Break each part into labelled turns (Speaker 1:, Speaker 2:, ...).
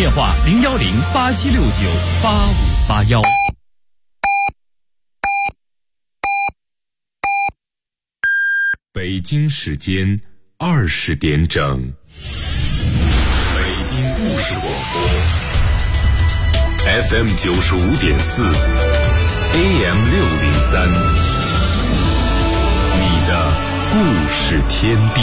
Speaker 1: 电话010-8769-8581。
Speaker 2: 北京时间20点整，北京故事广播 FM 95.4 AM 603，你的故事天地。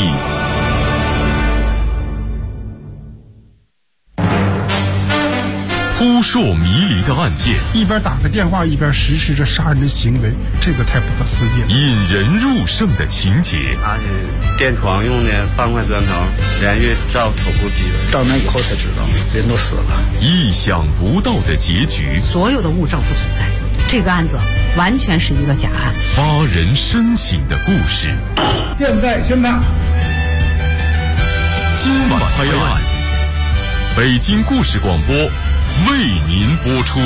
Speaker 2: 扑朔迷离的案件，
Speaker 3: 一边打个电话一边实施着杀人的行为，这个太不可思议了。
Speaker 2: 引人入胜的情节，
Speaker 4: 他是电床用的半块砖头，连续照头部击的。
Speaker 3: 到那以后才知道，人都死了。
Speaker 2: 意想不到的结局，
Speaker 5: 所有的物证不存在，这个案子完全是一个假案。
Speaker 2: 发人深省的故事，
Speaker 3: 现在宣判。
Speaker 2: 今晚拍案，北京故事广播为您播出。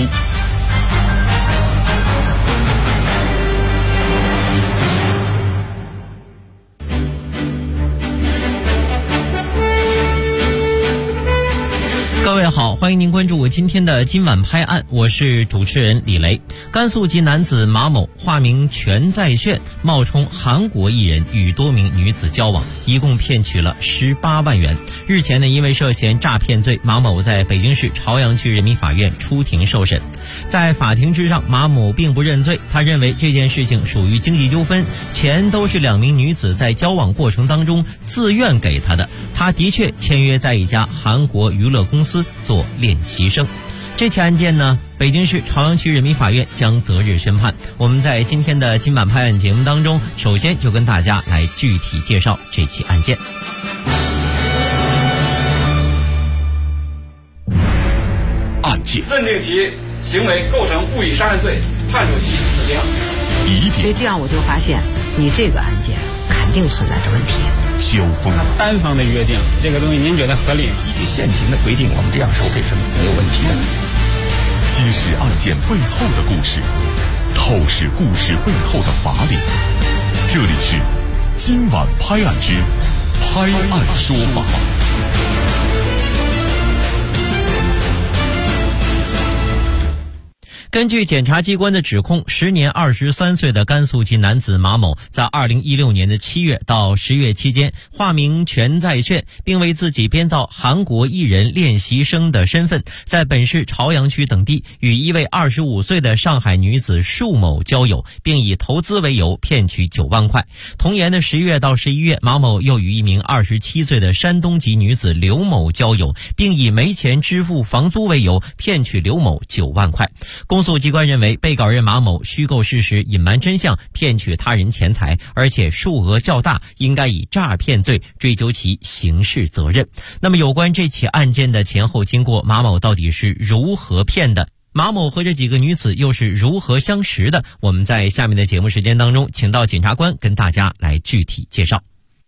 Speaker 6: 各位好，欢迎您关注我今天的今晚拍案，我是主持人李雷。甘肃籍男子马某，化名全在炫，冒充韩国艺人与多名女子交往，一共骗取了18万元。日前呢，因为涉嫌诈骗罪，马某在北京市朝阳区人民法院出庭受审。在法庭之上，马某并不认罪，他认为这件事情属于经济纠纷，钱都是2名女子在交往过程当中自愿给他的，他的确签约在一家韩国娱乐公司做练习生。这起案件呢，北京市朝阳区人民法院将择日宣判。我们在今天的今晚拍案节目当中，首先就跟大家来具体介绍这起案件。
Speaker 2: 案件
Speaker 7: 认定其行为构成故意杀人罪，判处其死刑。
Speaker 5: 所以这样我就发现，你这个案件肯定存在着问题。
Speaker 2: 交锋，
Speaker 8: 单方的约定，这个东西您觉得合理吗？
Speaker 9: 依据现行的规定，我们这样收费是没有问题的。
Speaker 2: 揭示案件背后的故事，透视故事背后的法理。这里是今晚拍案之拍案说法。
Speaker 6: 根据检察机关的指控，时年23岁的甘肃籍男子马某，在2016年的7月到10月期间，化名全在炫，并为自己编造韩国艺人练习生的身份，在本市朝阳区等地与一位25岁的上海女子束某交友，并以投资为由骗取9万块。同年的10月到11月，马某又与一名27岁的山东籍女子刘某交友，并以没钱支付房租为由骗取刘某9万块。公诉机关认为，被告人马某虚构事实、隐瞒真相，骗取他人钱财，而且数额较大，应该以诈骗罪追究其刑事责任。那么有关这起案件的前后经过，马某到底是如何骗的？马某和这几个女子又是如何相识的？我们在下面的节目时间当中，请到检察官跟大家来具体介绍。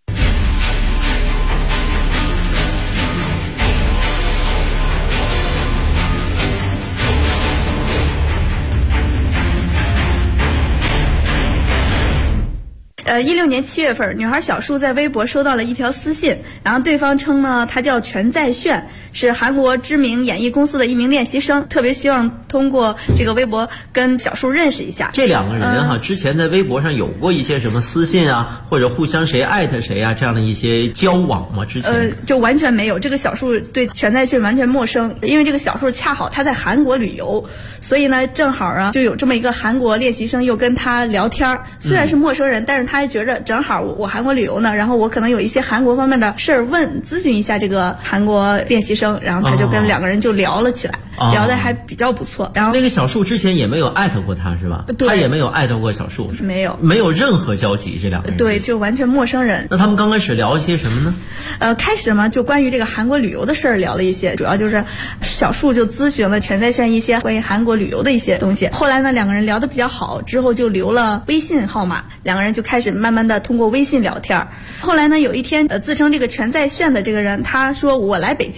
Speaker 10: 16年7月份，女孩小树在微博收到了一条私信，然后对方称呢，他叫全在炫，是韩国知名演艺公司的一名练习生，特别希望通过这个微博跟小树认识一下。
Speaker 6: 这2个人之前在微博上有过一些什么私信啊，或者互相谁艾特谁啊这样的一些交往吗？之前
Speaker 10: 就完全没有。这个小树对全在炫完全陌生，因为这个小树恰好他在韩国旅游，所以呢正好啊就有这么一个韩国练习生又跟他聊天，虽然是陌生人，但是他还觉得正好我韩国旅游呢，然后我可能有一些韩国方面的事儿咨询一下这个韩国练习生，然后他就跟2个人就聊了起来，聊得还比较不错。然后
Speaker 6: 那个小树之前也没有艾特过他是吧？
Speaker 10: 对，
Speaker 6: 他也没有艾特过小树，
Speaker 10: 没有
Speaker 6: 任何交集，这2个人
Speaker 10: 对，就完全陌生人。
Speaker 6: 那他们刚开始聊一些什么呢？
Speaker 10: 开始嘛就关于这个韩国旅游的事儿聊了一些，主要就是小树就咨询了全在炫一些关于韩国旅游的一些东西。后来呢2个人聊得比较好，之后就留了微信号码，2个人就开始慢慢的通过微信聊天。后来呢有一天自称这个全在炫的这个人，他说我来北京了，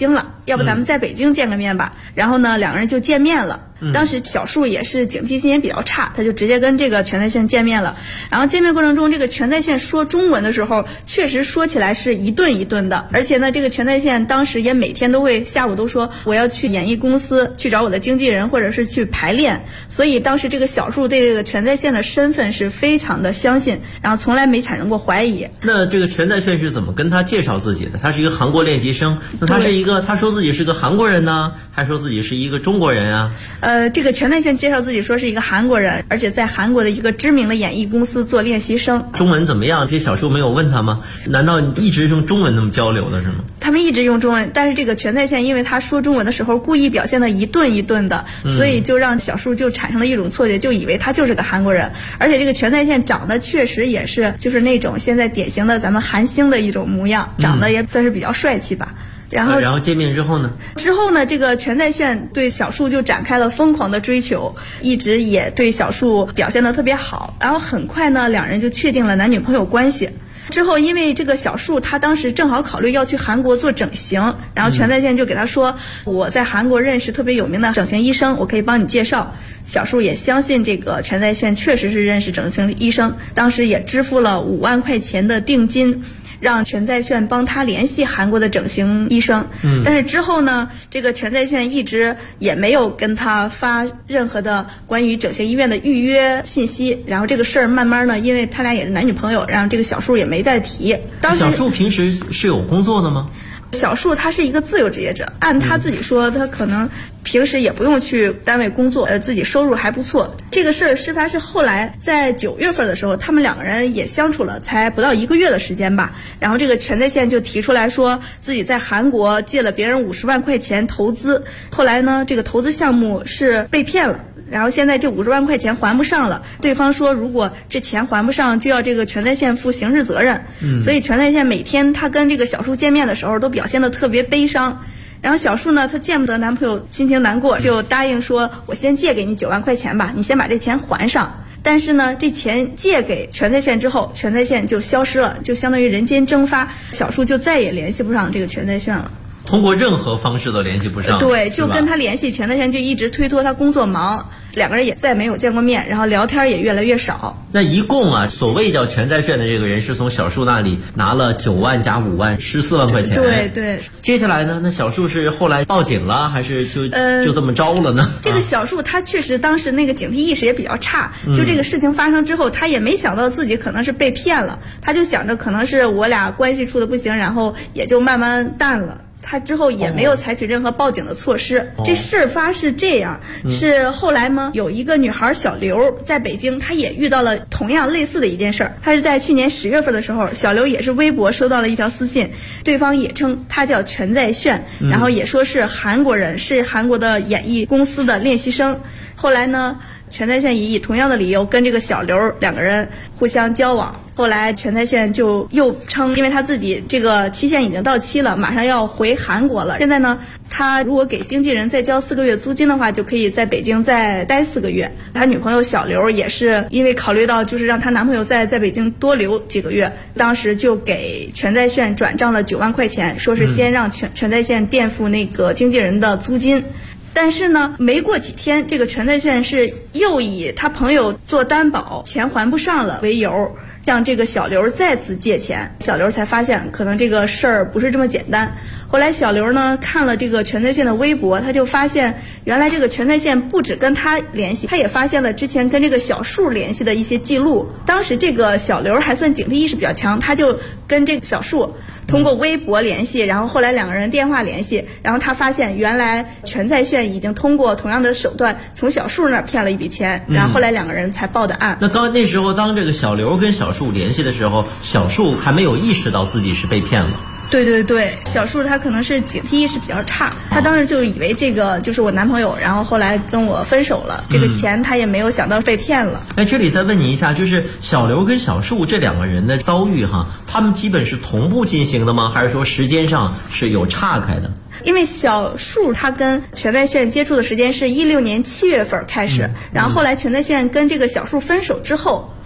Speaker 10: 要不咱们在北京见个面吧。然后呢，两个人就见面了。当时小树也是警惕心也比较差，他就直接跟这个全在线见面了。然后见面过程中，这个全在线说中文的时候，确实说起来是一顿一顿的。而且呢，这个全在线当时也每天都会下午都说我要去演艺公司去找我的经纪人，或者是去排练。所以当时这个小树对这个全在线的身份是非常的相信，然后从来没产生过怀疑。
Speaker 6: 那这个全在线是怎么跟他介绍自己的？他是一个韩国练习生，那他说自己是个韩国人呢，还说自己是一个中国人啊？
Speaker 10: 这个全在线介绍自己说是一个韩国人，而且在韩国的一个知名的演艺公司做练习生。
Speaker 6: 中文怎么样？这小树没有问他吗？难道你一直用中文那么交流的是吗？
Speaker 10: 他们一直用中文，但是这个全在线因为他说中文的时候故意表现的一顿一顿的，所以就让小树就产生了一种错觉，就以为他就是个韩国人。而且这个全在线长得确实也是就是那种现在典型的咱们韩星的一种模样，长得也算是比较帅气吧。然后
Speaker 6: 见面之后呢？
Speaker 10: 这个全在线对小树就展开了疯狂的追求，一直也对小树表现得特别好。然后很快呢，两人就确定了男女朋友关系。之后因为这个小树他当时正好考虑要去韩国做整形，然后全在线就给他说，我在韩国认识特别有名的整形医生，我可以帮你介绍。小树也相信这个全在线确实是认识整形医生，当时也支付了5万块钱的定金，让全在线帮他联系韩国的整形医生。但是之后呢，这个全在线一直也没有跟他发任何的关于整形医院的预约信息。然后这个事儿慢慢呢，因为他俩也是男女朋友，然后这个小树也没再提。当时
Speaker 6: 小树平时是有工作的吗？
Speaker 10: 小树他是一个自由职业者，按他自己说，他可能平时也不用去单位工作，自己收入还不错。这个事儿事发是后来在9月份的时候，他们两个人也相处了才不到1个月的时间吧。然后这个全在线就提出来说，自己在韩国借了别人50万块钱投资，后来呢，这个投资项目是被骗了。然后现在这50万块钱还不上了，对方说如果这钱还不上，就要这个全在线负刑事责任。所以全在线每天他跟这个小树见面的时候都表现得特别悲伤。然后小树呢，她见不得男朋友心情难过，就答应说我先借给你9万块钱吧，你先把这钱还上。但是呢，这钱借给全在线之后，全在线就消失了，就相当于人间蒸发，小树就再也联系不上这个全在线了。
Speaker 6: 通过任何方式都联系不上。
Speaker 10: 对，就跟他联系，全在线就一直推脱他工作忙，两个人也再没有见过面，然后聊天也越来越少。
Speaker 6: 那一共啊，所谓叫全在线的这个人是从小树那里拿了9万加5万，14万块钱。
Speaker 10: 对对。
Speaker 6: 接下来呢，那小树是后来报警了，还是就这么着了呢？
Speaker 10: 这个小树他确实当时那个警惕意识也比较差，就这个事情发生之后，他也没想到自己可能是被骗了，他就想着可能是我俩关系处的不行，然后也就慢慢淡了。他之后也没有采取任何报警的措施。这事发是这样，是后来呢，有一个女孩小刘在北京，她也遇到了同样类似的一件事儿。她是在去年10月份的时候，小刘也是微博收到了一条私信，对方也称他叫全在炫，然后也说是韩国人，是韩国的演艺公司的练习生。后来呢，全在炫以同样的理由跟这个小刘两个人互相交往。后来全在炫就又称，因为他自己这个期限已经到期了，马上要回韩国了。现在呢，他如果给经纪人再交4个月租金的话，就可以在北京再待4个月。他女朋友小刘也是因为考虑到就是让她男朋友在北京多留几个月，当时就给全在炫转账了9万块钱，说是先让全在炫垫付那个经纪人的租金。但是呢，没过几天，这个全在炫是又以他朋友做担保，钱还不上了为由，向这个小刘再次借钱。小刘才发现可能这个事儿不是这么简单。后来小刘呢看了这个全在线的微博，他就发现原来这个全在线不止跟他联系，他也发现了之前跟这个小树联系的一些记录。当时这个小刘还算警惕意识比较强，他就跟这个小树通过微博联系，然后后来两个人电话联系，然后他发现原来全在线已经通过同样的手段从小树那儿骗了一笔钱，然后后来两个人才报的案。
Speaker 6: 那时候当这个小刘跟小树联系的时候，小树还没有意识到自己是被骗了。
Speaker 10: 对对对，小树他可能是警惕意识比较差，他当时就以为这个就是我男朋友，然后后来跟我分手了，这个钱他也没有想到被骗了。
Speaker 6: 那这里再问你一下，就是小刘跟小树这两个人的遭遇哈，他们基本是同步进行的吗？还是说时间上是有岔开的？
Speaker 10: 因为小树他跟全在线接触的时间是16年7月份开始，然后后来全在线跟这个小树分手之后，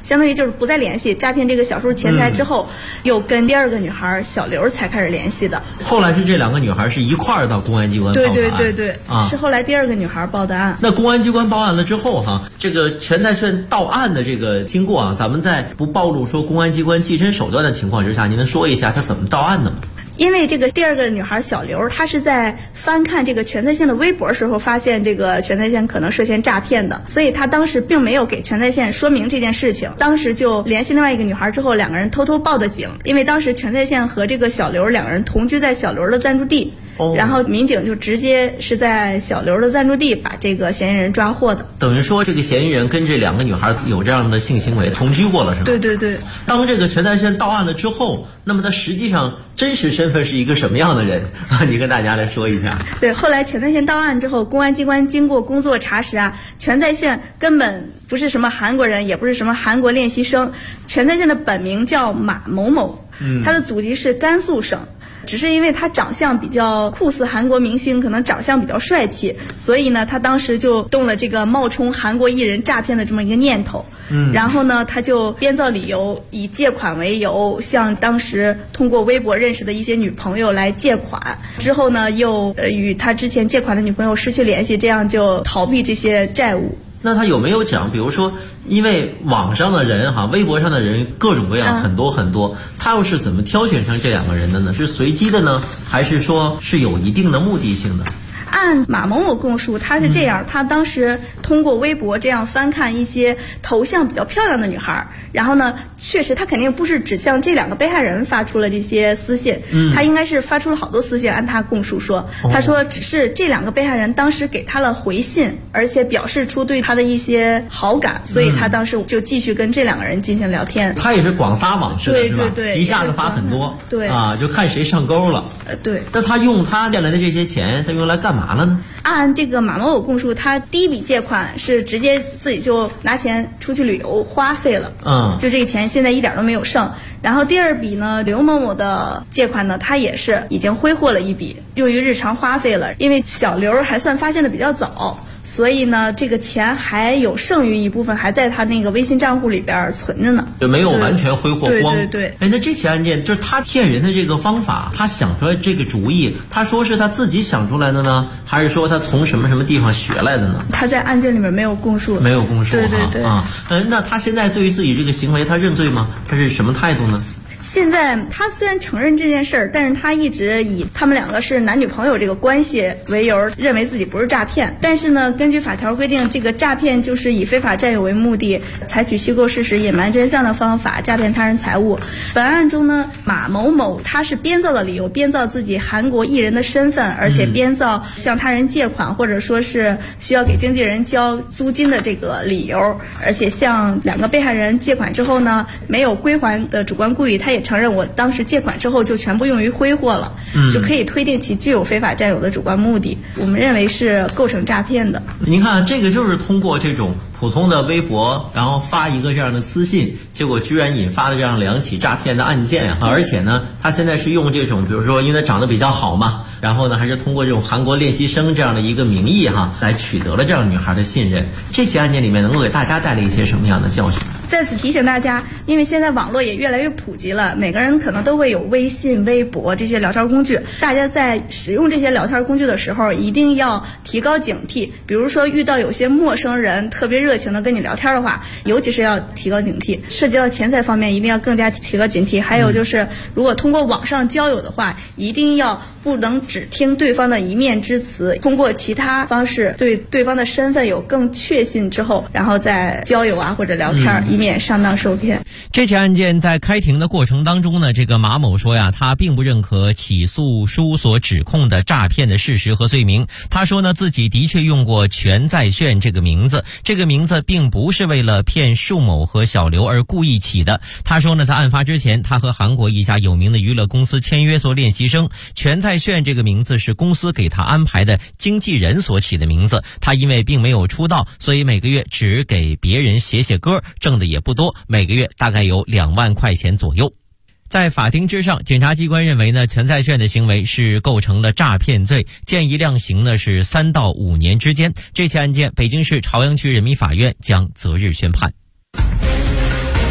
Speaker 10: 相当于就是不再联系，诈骗这个小数钱财之后，又跟第二个女孩小刘才开始联系的。
Speaker 6: 后来是这2个女孩是一块儿到公安机关报的案。
Speaker 10: 对、是后来第二个女孩报的案。
Speaker 6: 那公安机关报案了之后这个全在炫到案的这个经过咱们在不暴露说公安机关技侦手段的情况之下，您能说一下他怎么到案的吗？
Speaker 10: 因为这个第二个女孩小刘，她是在翻看这个全在线的微博时候，发现这个全在线可能涉嫌诈骗的，所以她当时并没有给全在线说明这件事情，当时就联系另外一个女孩之后，2个人偷偷报的警。因为当时全在线和这个小刘2个人同居在小刘的暂住地。然后民警就直接是在小刘的暂住地把这个嫌疑人抓获的。
Speaker 6: 等于说这个嫌疑人跟这2个女孩有这样的性行为，同居过了是吧？
Speaker 10: 对。
Speaker 6: 当这个全在线到案了之后，那么他实际上真实身份是一个什么样的人你跟大家来说一下。
Speaker 10: 对，后来全在线到案之后，公安机关经过工作查实全在线根本不是什么韩国人，也不是什么韩国练习生，全在线的本名叫马某某，他的祖籍是甘肃省。只是因为他长相比较酷似韩国明星，可能长相比较帅气，所以呢他当时就动了这个冒充韩国艺人诈骗的这么一个念头。然后呢他就编造理由，以借款为由，向当时通过微博认识的一些女朋友来借款，之后呢又与他之前借款的女朋友失去联系，这样就逃避这些债务。
Speaker 6: 那他有没有讲，比如说因为网上的人微博上的人各种各样很多很多，他又是怎么挑选上这2个人的呢？是随机的呢，还是说是有一定的目的性的？
Speaker 10: 按马某某供述，他是这样，他当时通过微博这样翻看一些头像比较漂亮的女孩，然后呢确实他肯定不是只向这2个被害人发出了这些私信，他应该是发出了好多私信。按他供述说，他说只是这2个被害人当时给他了回信，而且表示出对他的一些好感，所以他当时就继续跟这2个人进行聊天。
Speaker 6: 他也是广撒网式的，是吧？
Speaker 10: 对，
Speaker 6: 一下子发很多，
Speaker 10: 对
Speaker 6: 就看谁上钩了。
Speaker 10: 对。
Speaker 6: 那他用他借来的这些钱，他用来干嘛了呢？
Speaker 10: 按这个马某某供述，他第一笔借款是直接自己就拿钱出去旅游花费了，就这个钱现在一点都没有剩。然后第2笔呢，刘某某的借款呢，他也是已经挥霍了一笔，用于日常花费了。因为小刘还算发现的比较早，所以呢这个钱还有剩余一部分还在他那个微信账户里边存着呢，
Speaker 6: 就没有完全挥霍光。
Speaker 10: 对。
Speaker 6: 那这起案件就是他骗人的这个方法，他想出来这个主意，他说是他自己想出来的呢，还是说他从什么地方学来的呢？
Speaker 10: 他在案件里面没有供述。对
Speaker 6: 那他现在对于自己这个行为他认罪吗？他是什么态度呢？
Speaker 10: 现在他虽然承认这件事儿，但是他一直以他们2个是男女朋友这个关系为由，认为自己不是诈骗。但是呢，根据法条规定，这个诈骗就是以非法占有为目的，采取虚构事实、隐瞒真相的方法诈骗他人财物。本案中呢，马某某他是编造的理由，编造自己韩国艺人的身份，而且编造向他人借款或者说是需要给经纪人交租金的这个理由，而且向2个被害人借款之后呢，没有归还的主观故意，他也承认我当时借款之后就全部用于挥霍了，就可以推定其具有非法占有的主观目的。我们认为是构成诈骗的。
Speaker 6: 您看，这个就是通过这种普通的微博，然后发一个这样的私信，结果居然引发了这样2起诈骗的案件而且呢，他现在是用这种，比如说因为他长得比较好嘛，然后呢还是通过这种韩国练习生这样的一个名义来取得了这样女孩的信任。这起案件里面能够给大家带来一些什么样的教训？
Speaker 10: 在此提醒大家，因为现在网络也越来越普及了，每个人可能都会有微信、微博这些聊天工具，大家在使用这些聊天工具的时候一定要提高警惕。比如说遇到有些陌生人特别热情的跟你聊天的话，尤其是要提高警惕。涉及到钱财方面一定要更加提高警惕。还有就是如果通过网上交友的话，一定要不能只听对方的一面之词，通过其他方式对对方的身份有更确信之后，然后再交友或者聊天，以免上当受骗。
Speaker 6: 这起案件在开庭的过程当中呢，这个马某说他并不认可起诉书所指控的诈骗的事实和罪名。他说呢，自己的确用过全在炫这个名字，这个名字并不是为了骗束某和小刘而故意起的。他说呢，在案发之前，他和韩国一家有名的娱乐公司签约做练习生，全在炫这个名字是公司给他安排的经纪人所起的名字。他因为并没有出道，所以每个月只给别人写歌，挣的也不多，每个月大概有2万块钱左右。在法庭之上，检察机关认为呢，全在炫的行为是构成了诈骗罪，建议量刑呢是3到5年之间。这起案件，北京市朝阳区人民法院将择日宣判。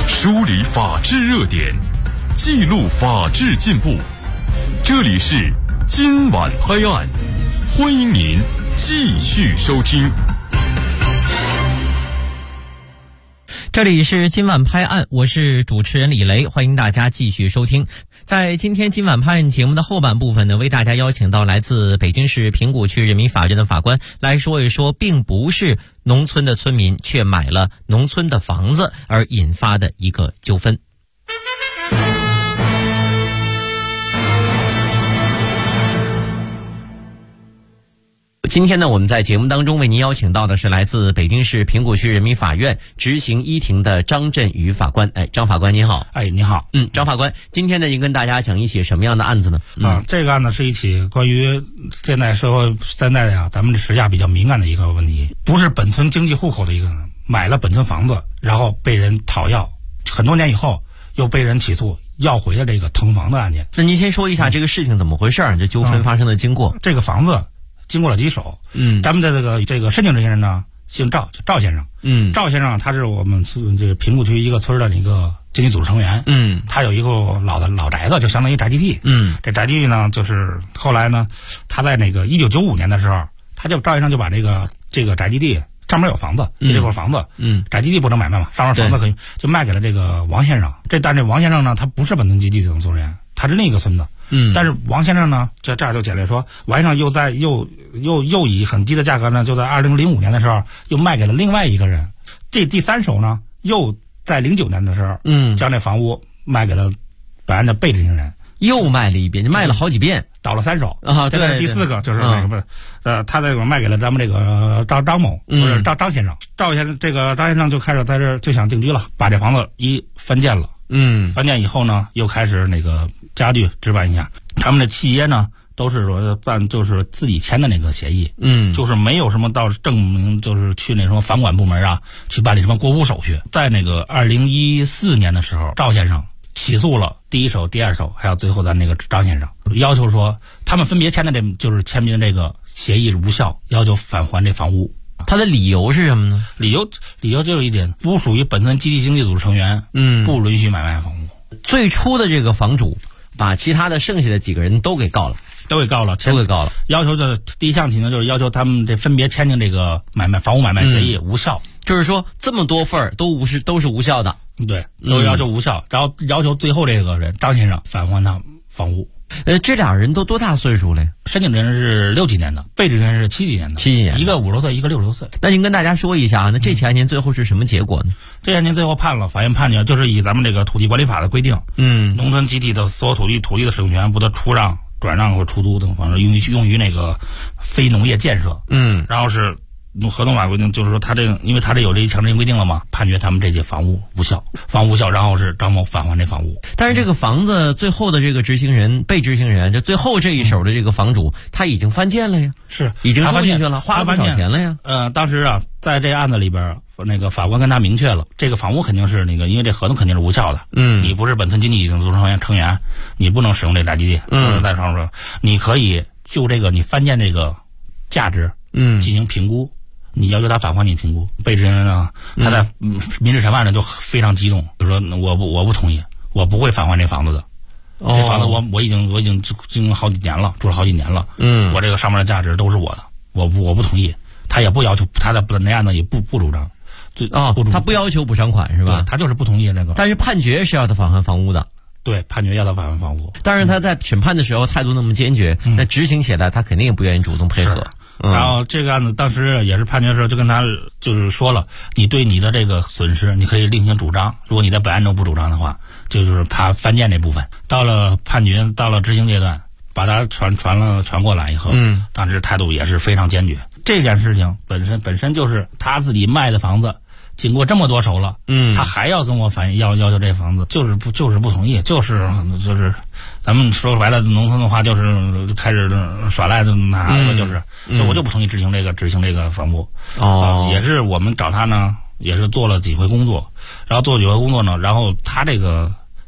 Speaker 2: 梳理法治热点，记录法治进步。这里是今晚拍案，欢迎您继续收听。
Speaker 6: 这里是今晚拍案，我是主持人李雷，欢迎大家继续收听。在今天今晚拍案节目的后半部分呢，为大家邀请到来自北京市平谷区人民法院的法官来说一说，并不是农村的村民却买了农村的房子而引发的一个纠纷。今天呢，我们在节目当中为您邀请到的是来自北京市平谷区人民法院执行一庭的张振宇法官。张法官您好。
Speaker 1: 你好。
Speaker 6: 张法官，今天呢，您跟大家讲一起什么样的案子呢？
Speaker 1: 这个案子是一起关于现在社会咱们这时下比较敏感的一个问题，不是本村经济户口的一个买了本村房子，然后被人讨要，很多年以后又被人起诉要回的这个腾房的案件。
Speaker 6: 那您先说一下这个事情怎么回事，这纠纷发生的经过。
Speaker 1: 这个房子经过了几手，咱们的这个申请执行人呢姓赵，赵先生。赵先生他是我们这个平谷区一个村的一个经济组织成员。他有一个老宅子，就相当于宅基地。这宅基地呢，就是后来呢，他在那个1995年的时候，赵先生就把这个宅基地上面有房子，这块房子，宅基地不能买卖嘛，上面房子可以就卖给了这个王先生。但这王先生呢，他不是本村基地总人员，他是另一个村子。但是王先生呢，这儿就简略说，王先生又以很低的价格呢，就在2005年的时候又卖给了另外一个人。这第三手呢，又在09年的时候，将这房屋卖给了本案的被执行人，
Speaker 6: 又卖了一遍，就卖了好几遍，
Speaker 1: 倒了3手
Speaker 6: 啊。对，
Speaker 1: 第4个就是那个他这个卖给了咱们这个张某，不是张先生。张先生就开始在这就想定居了，把这房子翻建了。翻建以后呢，又开始那个家具置办一下。他们的契约呢，都是说就是自己签的那个协议。就是没有什么到证明，就是去那什么房管部门啊，去办理什么过户手续。在那个2014年的时候，赵先生起诉了第一手、第二手，还有最后的那个张先生，要求说他们分别签的就是签名的这个协议无效，要求返还这房屋。
Speaker 6: 他的理由是什么呢？
Speaker 1: 理由就是一点，不属于本村积极经济组织成员，不允许买卖房屋。
Speaker 6: 最初的这个房主把其他的剩下的几个人都给告了。要求的第一项提呢，就是要求他们这分别签订这个房屋买卖协议无效， 就是说这么多份都是无效的。
Speaker 1: 对，都要求无效，然后要求最后这个人张先生返还他房屋。
Speaker 6: 这俩人都多大岁数了？
Speaker 1: 申请人是60几年的，被执行人是70几年的。一个50多岁，一个60多岁。
Speaker 6: 那您跟大家说一下啊，那这起案件最后是什么结果呢？
Speaker 1: 这案件最后法院判决就是以咱们这个土地管理法的规定，农村集体的所有土地的使用权不得出让、转让或出租等方式用于那个非农业建设。然后是合同法规定，就是说因为他这有这一强制性规定了嘛，判决他们这些房屋无效，然后是张某返还这房屋。
Speaker 6: 但是这个房子最后的这个被执行人，就最后这一手的这个房主，他已经翻建了呀，
Speaker 1: 是
Speaker 6: 已经住进去了，花了不少钱了呀。
Speaker 1: 当时啊，在这案子里边，那个法官跟他明确了，这个房屋肯定是因为这合同肯定是无效的。你不是本村经济组织成员，你不能使用这宅基地。在上说，你可以就这个你翻建这个价值，进行评估。你要求他返还你评估，被执行人呢，他在民事审判上就非常激动，就说我不同意，我不会返还这房子的。这房子我已经经营好几年了，住了好几年了。我这个上面的价值都是我的，我不同意。他也不要求，他的那案子也不主张。
Speaker 6: 他不要求补偿款是吧？
Speaker 1: 他就是不同意这个。
Speaker 6: 但是判决是要他返还房屋的。
Speaker 1: 对，判决要他返还房屋。
Speaker 6: 但是他在审判的时候态度那么坚决，那执行起来他肯定也不愿意主动配合。
Speaker 1: 然后这个案子当时也是判决的时候就跟他就是说了，你对你的这个损失你可以另行主张，如果你在本案中不主张的话，就是他翻建这部分。到了判决到了执行阶段，把他传过来以后，当时态度也是非常坚决。这件事情本身就是他自己卖的房子，经过这么多手了，他还要跟我要求这房子，就是不同意，就是咱们说白了农村的话，就是开始耍赖的拿就是我就不同意执行这个房屋。也是我们找他呢，也是做了几回工作，然后做几回工作呢，然后他这个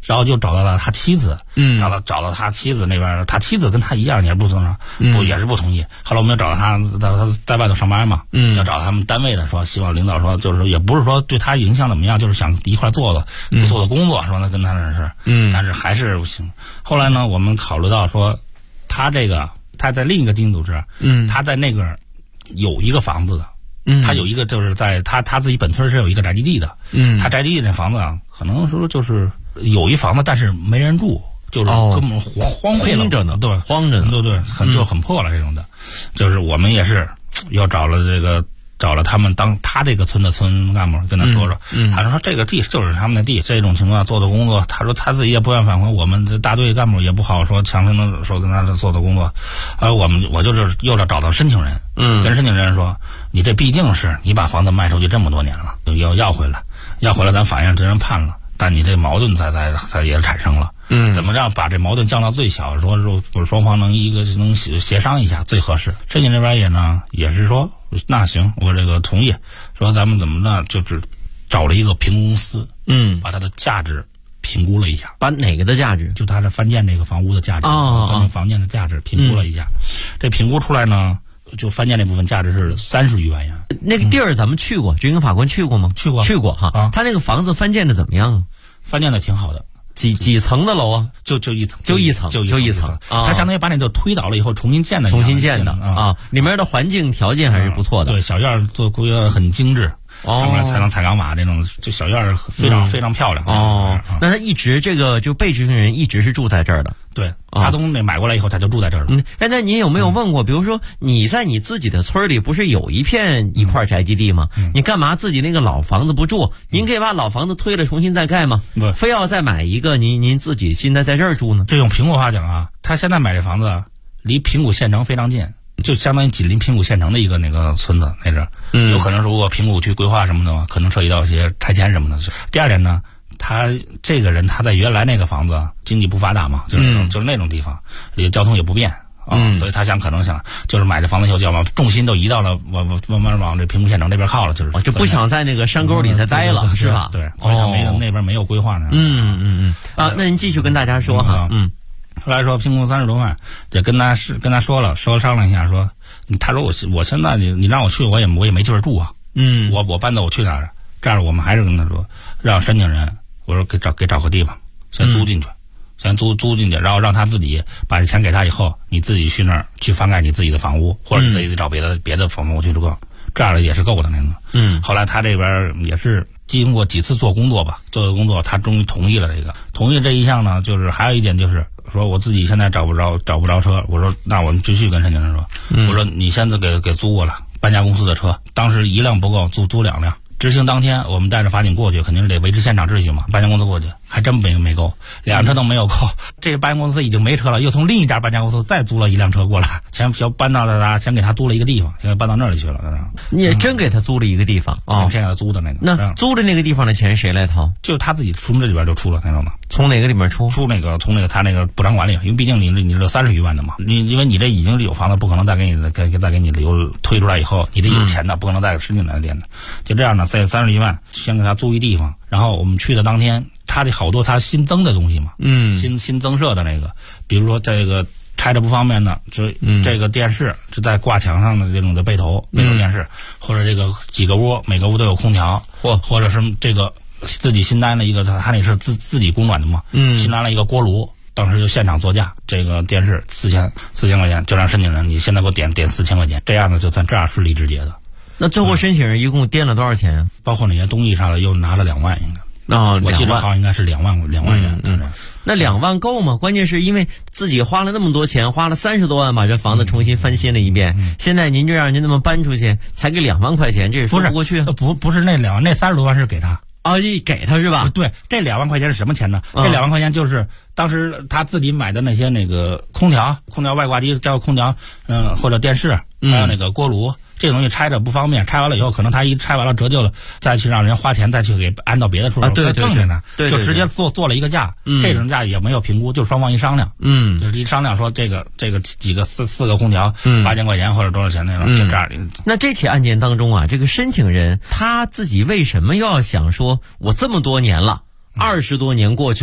Speaker 1: 然后就找到了他妻子，找到他妻子那边，他妻子跟他一样也是不同意，也是不同意。后来我们又找到他在外头上班嘛，要找他们单位的，说希望领导说就是也不是说对他影响怎么样，就是想一块做工作，说那跟他那是，但是还是不行。后来呢，我们考虑到说他在另一个经济组织，他在那个有一个房子的。他有一个就是在他自己本村是有一个宅基地的，他宅基地那房子啊，可能说就是有一房子，但是没人住，就是根本荒废了
Speaker 6: 着呢，
Speaker 1: 对，
Speaker 6: 荒着呢，
Speaker 1: 对，就很破了这种的。就是我们也是又找了他们当他这个村的村干部跟他说，他说这个地就是他们的地，这种情况做工作，他说他自己也不愿返回，我们这大队干部也不好说强行的说跟他做工作，我就是又找到申请人，跟申请人说，你这毕竟是你把房子卖出去这么多年了，要回来，咱法院真人判了，但你这矛盾才也产生了。怎么让把这矛盾降到最小？说双方能协商一下最合适。申请这边也是说，那行，我这个同意。说咱们怎么呢？就是找了一个评估公司，把它的价值评估了一下。
Speaker 6: 把哪个的价值？
Speaker 1: 就它的翻建这个房屋的价值，房建的价值评估了一下。这评估出来呢，就翻建那部分价值是30余万元。
Speaker 6: 那个地儿咱们去过，执行法官去过吗？
Speaker 1: 去过
Speaker 6: 哈。他那个房子翻建的怎么样啊？
Speaker 1: 翻建的挺好的。
Speaker 6: 几层的楼啊？
Speaker 1: 就一层，
Speaker 6: 就一层。
Speaker 1: 它相当于把那就推倒了以后重新建的
Speaker 6: 啊。里面的环境条件还是不错的。
Speaker 1: 对，小院做规划很精致。上面才能踩钢瓦这种，就小院非常非常漂亮。
Speaker 6: 那他一直这个就被执行人一直是住在这儿的。
Speaker 1: 对，他从那买过来以后，他就住在这儿了。
Speaker 6: 那您有没有问过，比如说你在你自己的村里不是有一块宅基地吗？你干嘛自己那个老房子不住？您可以把老房子推了重新再盖吗？非要再买一个您自己现在在这儿住呢？
Speaker 1: 这用平谷话讲啊，他现在买这房子离平谷县城非常近。就相当于紧邻平谷县城的一个那个村子那阵，有可能如果平谷区规划什么的话，可能涉及到一些拆迁什么的。第二点呢，他这个人他在原来那个房子经济不发达嘛，就是那种地方，交通也不便所以他可能想就是买这房子以后就要把重心都移到了慢慢往这平谷县城这边靠了，
Speaker 6: 就不想在那个山沟里再待了，是吧？
Speaker 1: 对，所以他那边没有规划呢。
Speaker 6: 那您继续跟大家说哈。
Speaker 1: 后来说评估30多万，也跟他说了商量一下，说他说我现在你让我去，我也没地儿住啊。我搬走我去哪儿？这样我们还是跟他说，让申请人我说给找个地方先租进去，先租进去，然后让他自己把这钱给他以后，你自己去那儿去翻盖你自己的房屋，或者你自己找别的房屋去住，这样的也是够的那个。后来他这边也是经过几次做工作，他终于同意了这个。同意这一项呢，就是还有一点就是说我自己现在找不着车，我说那我们继续跟申请人说，我说你现在给租过了搬家公司的车，当时1辆不够，租2辆。执行当天我们带着法警过去，肯定是得维持现场秩序嘛。搬家公司过去还真没够，2辆车都没有够。这个搬家公司已经没车了，又从另一家搬家公司再租了1辆车过来，先搬到先给他租了一个地方，现在搬到那里去了。
Speaker 6: 你也真给他租了一个地方
Speaker 1: 先给他租的那个。
Speaker 6: 那租的那个地方的钱谁来掏？
Speaker 1: 就他自己从这里边就出了那种的。
Speaker 6: 从哪个里面出？
Speaker 1: 从那个他那个补偿款里，因为毕竟你这30余万的嘛，因为你这已经有房子，不可能再给你推出来以后，你这有钱的不可能再申请来垫的，就这样呢，在30余万先给他租一地方，然后我们去的当天，他这好多他新增的东西嘛，新增设的那个，比如说这个拆的不方便的，就这个电视是在挂墙上的这种的背头电视，或者这个几个屋每个屋都有空调，或者是这个自己新安了一个，他那是自己供暖的嘛，新安了一个锅炉，当时就现场作价，这个电视4000块钱，就让申请人你现在给我点4000块钱，这样呢就算这样顺利直接的。
Speaker 6: 那最后申请人一共垫了多少钱啊？
Speaker 1: 包括那些东西上了又拿了2万应该。我记得好像应该是2万元。
Speaker 6: 那2万够吗？关键是因为自己花了那么多钱，花了30多万把这房子重新翻新了一遍，现在您就让人那么搬出去，才给2万块钱，这也说不过去。
Speaker 1: 不是那2万，那30多万是给他。
Speaker 6: 给他是吧？
Speaker 1: 对，这2万块钱是什么钱呢？这2万块钱就是当时他自己买的那些那个空调外挂机加空调，或者电视，还有那个锅炉。这个东西拆着不方便，拆完了以后，可能他一拆完了折旧了，再去让人花钱再去给安到别的处，
Speaker 6: 对，
Speaker 1: 更简单，就直接做了一个价，这种价也没有评估，就双方一商量，就是一商量说这个几个4个空调8000块钱或者多少钱那种，就这样。
Speaker 6: 那这起案件当中啊，这个申请人他自己为什么要想说，我这么多年了，20多年过去了，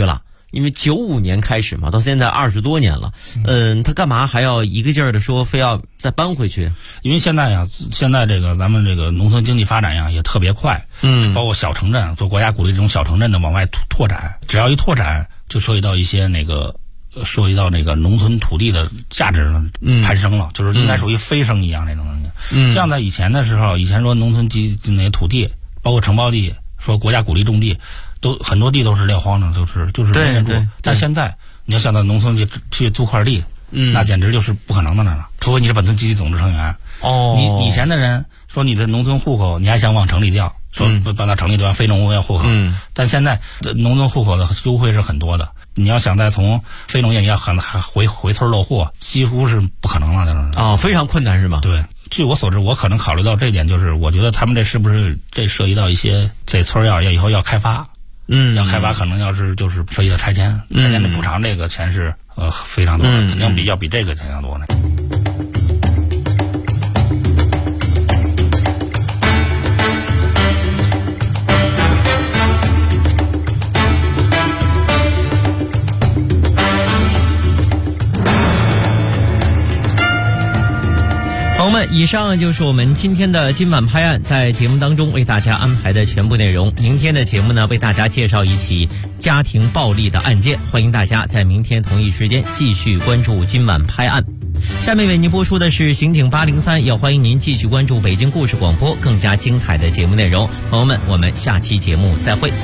Speaker 6: 因为95年开始嘛，到现在20多年了，他干嘛还要一个劲儿的说非要再搬回去？
Speaker 1: 因为现在这个咱们这个农村经济发展呀也特别快，包括小城镇，做国家鼓励这种小城镇的往外拓展，只要一拓展，就涉及到一些那个农村土地的价值攀升了，就是应该属于飞升一样那种东西。像在以前的时候，以前说农村那些土地，包括承包地，说国家鼓励种地，都很多地都是撂荒的，就是没人住。但现在你要想到农村去租块地，那简直就是不可能的了，除非你是本村积极总支成员。你以前的人说你的农村户口，你还想往城里调，说搬到城里对吧？非农业户口。但现在农村户口的优惠是很多的。你要想再从非农业你要回村落户，几乎是不可能了，
Speaker 6: 非常困难是吗？
Speaker 1: 对，据我所知，我可能考虑到这一点，就是我觉得他们这是不是这涉及到一些这村要以后要开发，要开发可能就是涉及到拆迁的补偿，这个钱是非常多的，肯定比这个钱要多的。
Speaker 6: 朋友们，以上就是我们今天的今晚拍案，在节目当中为大家安排的全部内容。明天的节目呢，为大家介绍一起家庭暴力的案件，欢迎大家在明天同一时间继续关注今晚拍案。下面为您播出的是刑警803，也欢迎您继续关注北京故事广播更加精彩的节目内容。朋友们，我们下期节目再会。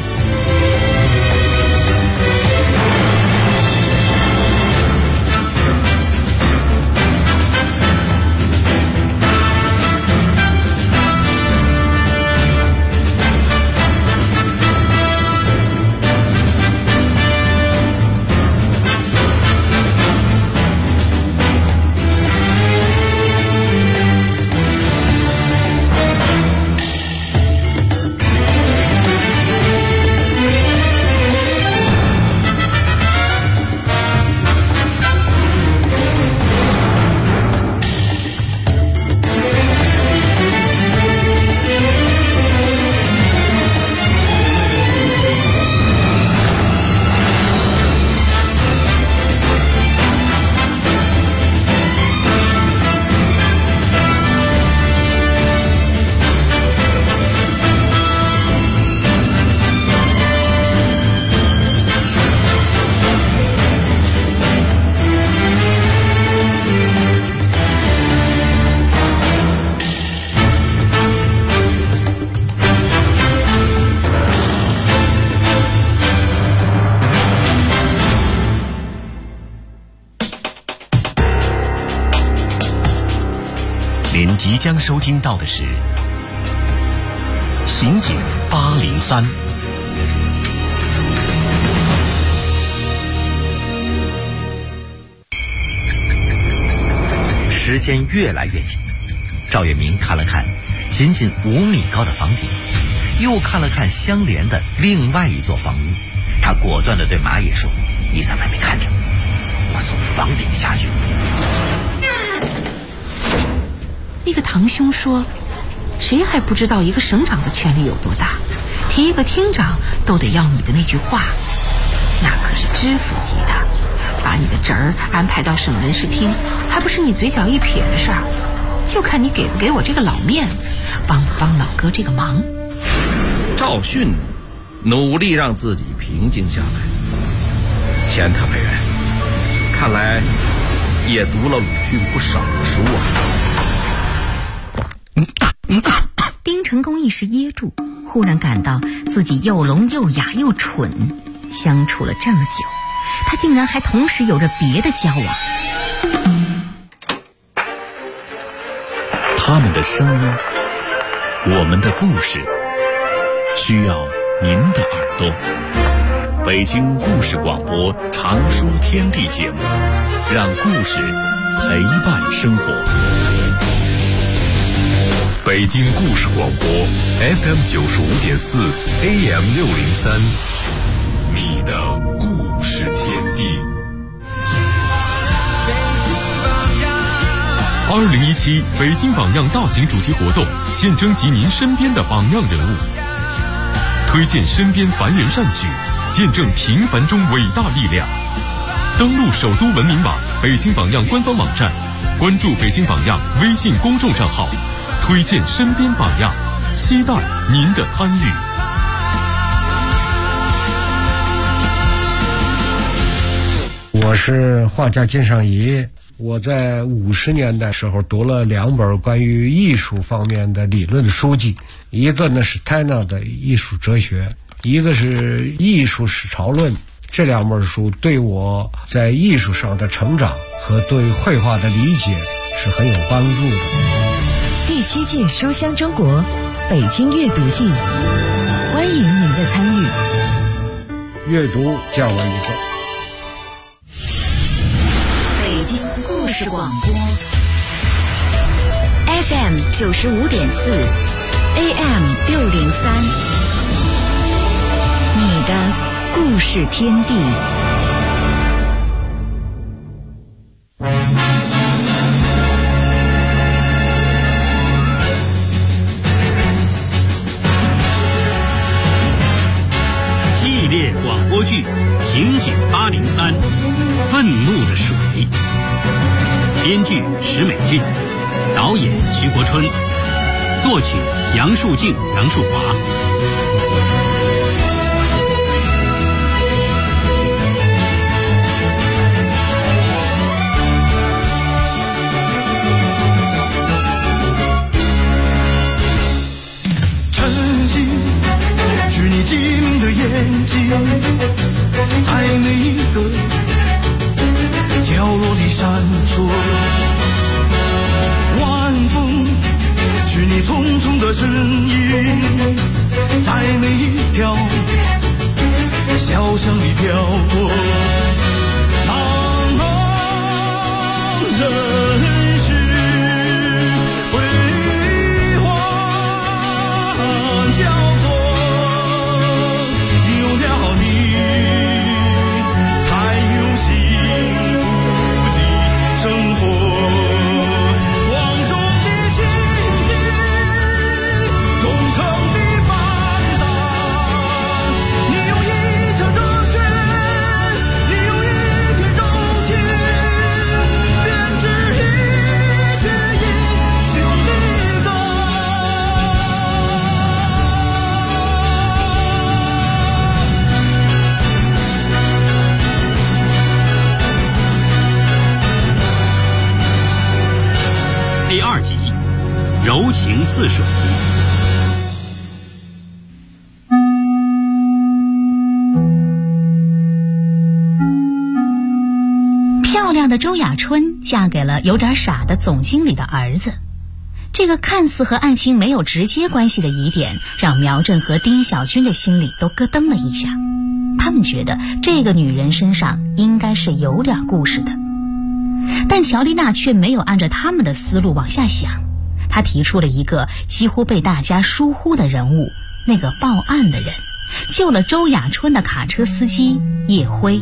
Speaker 2: 您即将收听到的是《刑警803》。
Speaker 11: 时间越来越近，赵月明看了看仅仅5米高的房顶，又看了看相连的另外一座房屋，他果断地对马野说：“你在外面看着，我从房顶下去。”
Speaker 12: 那个堂兄说，谁还不知道一个省长的权力有多大，提一个厅长都得要你的那句话，那可是知府级的，把你的侄儿安排到省人事厅，还不是你嘴角一撇的事儿，就看你给不给我这个老面子，帮不帮老哥这个忙。
Speaker 9: 赵迅努力让自己平静下来，钱特派员看来也读了鲁迅不少的书啊。
Speaker 12: 丁成功一时噎住，忽然感到自己又聋又哑又蠢，相处了这么久，他竟然还同时有着别的交往。
Speaker 2: 他们的声音，我们的故事，需要您的耳朵。北京故事广播常说天地节目，让故事陪伴生活。北京故事广播 FM 95.4 AM 603，你的故事天地。2017北京榜样大型主题活动，现征集您身边的榜样人物，推荐身边凡人善举，
Speaker 13: 见证平凡中伟大力量。登录首都文明网、北京榜样官方网站，关注北京榜样微信公众账号，推荐身边榜样，期待您的参与。
Speaker 14: 我是画家金尚仪，我在50年代时候读了2本关于艺术方面的理论书籍，一个呢是泰纳的艺术哲学，一个是艺术史潮论。这2本书对我在艺术上的成长和对绘画的理解是很有帮助的。
Speaker 15: 第7届书香中国北京阅读季，欢迎您的参与。
Speaker 14: 阅读叫我一个。
Speaker 15: 北京故事广播 FM 95.4 AM 603，你的故事天地。
Speaker 16: 系列广播剧《刑警803》，愤怒的水。编剧石美俊，导演徐国春，作曲杨树静、杨树华。
Speaker 17: 精明的眼睛，在每一个角落里闪烁。晚风是你匆匆的身影，在每一条小巷里飘过。茫茫人世辉煌交错。
Speaker 16: 第2集，柔情似水。
Speaker 18: 漂亮的周雅春嫁给了有点傻的总经理的儿子，这个看似和案情没有直接关系的疑点，让苗振和丁小军的心里都咯噔了一下。他们觉得这个女人身上应该是有点故事的。但乔丽娜却没有按照他们的思路往下想，她提出了一个几乎被大家疏忽的人物，那个报案的人，救了周雅春的卡车司机叶辉。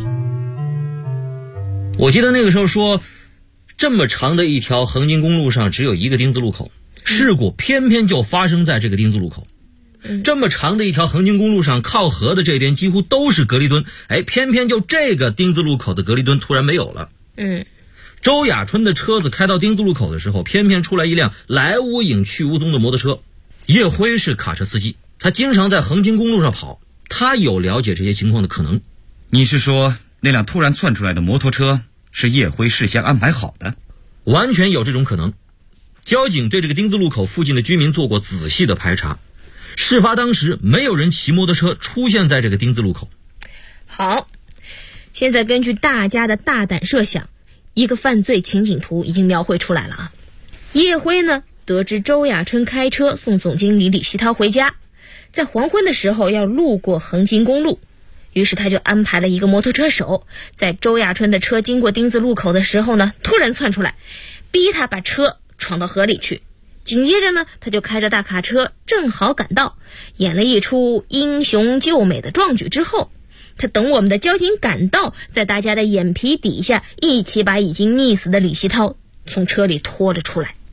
Speaker 6: 我记得那个时候说，这么长的一条横津公路上只有一个丁字路口，事故偏偏就发生在这个丁字路口。这么长的一条横津公路上，靠河的这边几乎都是隔离墩，偏偏就这个丁字路口的隔离墩突然没有了。周雅春的车子开到丁字路口的时候，偏偏出来一辆来无影去无踪的摩托车。叶辉是卡车司机，他经常在横津公路上跑，他有了解这些情况的可能。
Speaker 19: 你是说那辆突然窜出来的摩托车是叶辉事先安排好的？
Speaker 6: 完全有这种可能。交警对这个丁字路口附近的居民做过仔细的排查，事发当时没有人骑摩托车出现在这个丁字路口。
Speaker 20: 好，现在根据大家的大胆设想，一个犯罪情景图已经描绘出来了啊。叶辉呢，得知周雅春开车送总经理李希涛回家，在黄昏的时候要路过横津公路，于是他就安排了一个摩托车手，在周雅春的车经过丁字路口的时候呢，突然窜出来，逼他把车闯到河里去。紧接着呢，他就开着大卡车正好赶到，演了一出英雄救美的壮举之后，他等我们的交警赶到，在大家的眼皮底下一起把已经溺死的李希涛从车里拖了出来。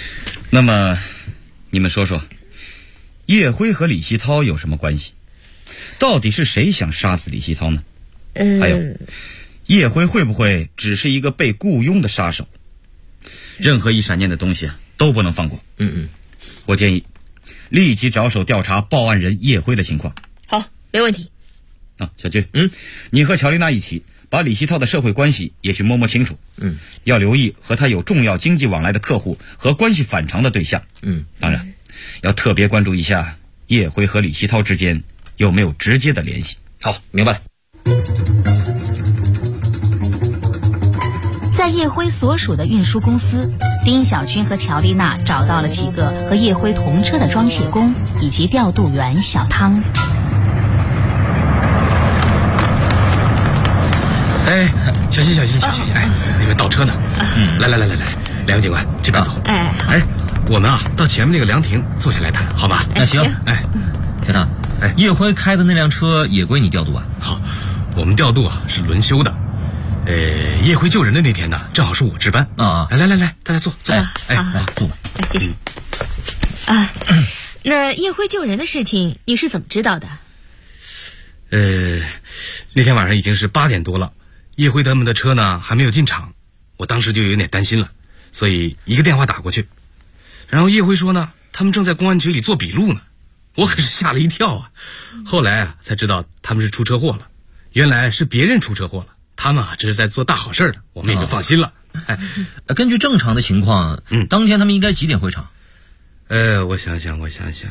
Speaker 19: 那么你们说说，叶辉和李希涛有什么关系？ 到底是谁想杀死李希涛呢？还有，叶辉会不会只是一个被雇佣的杀手？任何一闪念的东西啊，都不能放过。我建议立即着手调查报案人叶辉的情况。
Speaker 20: 好，没问题。
Speaker 19: 小军，你和乔丽娜一起把李希涛的社会关系也去摸清楚。要留意和他有重要经济往来的客户和关系反常的对象。当然要特别关注一下叶辉和李希涛之间有没有直接的联系。
Speaker 9: 好，明白了。
Speaker 18: 在叶辉所属的运输公司，丁小军和乔丽娜找到了几个和叶辉同车的装卸工以及调度员小汤。
Speaker 9: 小心！哎，那边倒车呢。来，两位警官，这边走。我们到前面那个凉亭坐下来谈，好吗？
Speaker 6: 那行。天哪，叶辉开的那辆车也归你调度啊？
Speaker 9: 好，我们调度是轮休的。叶辉救人的那天呢，正好是我值班啊。来，大家坐。
Speaker 6: 来坐吧。
Speaker 20: 谢谢。那叶辉救人的事情你是怎么知道的？
Speaker 9: 那天晚上已经是8点多了，叶辉他们的车呢还没有进厂，我当时就有点担心了，所以一个电话打过去，然后叶辉说呢，他们正在公安局里做笔录呢，我可是吓了一跳啊。后来才知道他们是出车祸了，原来是别人出车祸了，他们这是在做大好事的，我们也就放心了。
Speaker 6: 根据正常的情况，当天他们应该几点回厂？
Speaker 9: 我想想。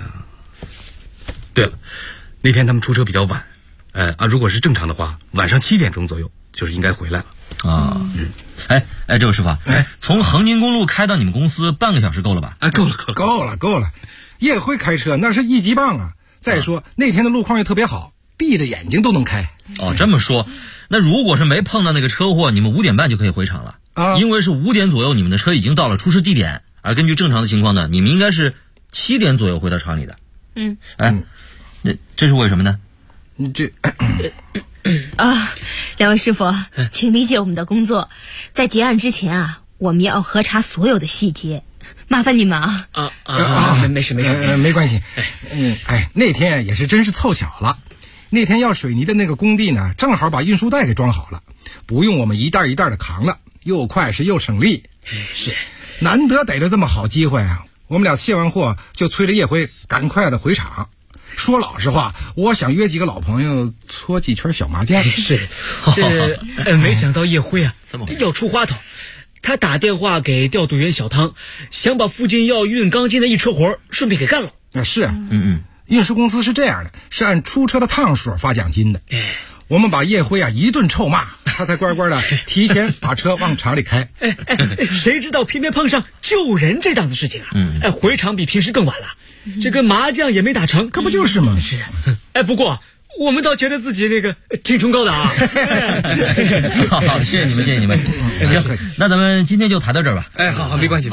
Speaker 9: 对了，那天他们出车比较晚，如果是正常的话，晚上7点钟左右就是应该回来了。
Speaker 6: 这位师傅，从横宁公路开到你们公司半个小时够了吧？
Speaker 3: 够了。叶辉开车那是一级棒啊！再说那天的路况也特别好，闭着眼睛都能开。
Speaker 6: 这么说，那如果是没碰到那个车祸，你们5点半就可以回厂了因为是5点左右你们的车已经到了出事地点，而根据正常的情况呢，你们应该是7点左右回到厂里的。这是为什么呢？
Speaker 20: 两位师傅，请理解我们的工作，在结案之前我们要核查所有的细节，麻烦你们
Speaker 9: 没事，
Speaker 3: 没关系。那天也是真是凑巧了，那天要水泥的那个工地呢，正好把运输带给装好了，不用我们一袋一袋的扛了，又快是又省力。
Speaker 9: 是，
Speaker 3: 难得逮着这么好机会我们俩卸完货就催着叶辉赶快的回厂。说老实话，我想约几个老朋友搓几圈小麻将。
Speaker 21: 没想到叶辉要出花头，他打电话给调度员小汤，想把附近要运钢筋的一车活顺便给干了。
Speaker 3: 运输公司是这样的，是按出车的趟数发奖金的。我们把叶辉一顿臭骂，他才乖乖的提前把车往厂里开。
Speaker 21: 谁知道偏偏碰上救人这档子事情回厂比平时更晚了，这个麻将也没打成。
Speaker 3: 可不就是吗？
Speaker 21: 是。不过我们倒觉得自己那个挺崇高的
Speaker 6: 好，谢谢你们。行，那咱们今天就谈到这儿吧。
Speaker 9: 好，没关系。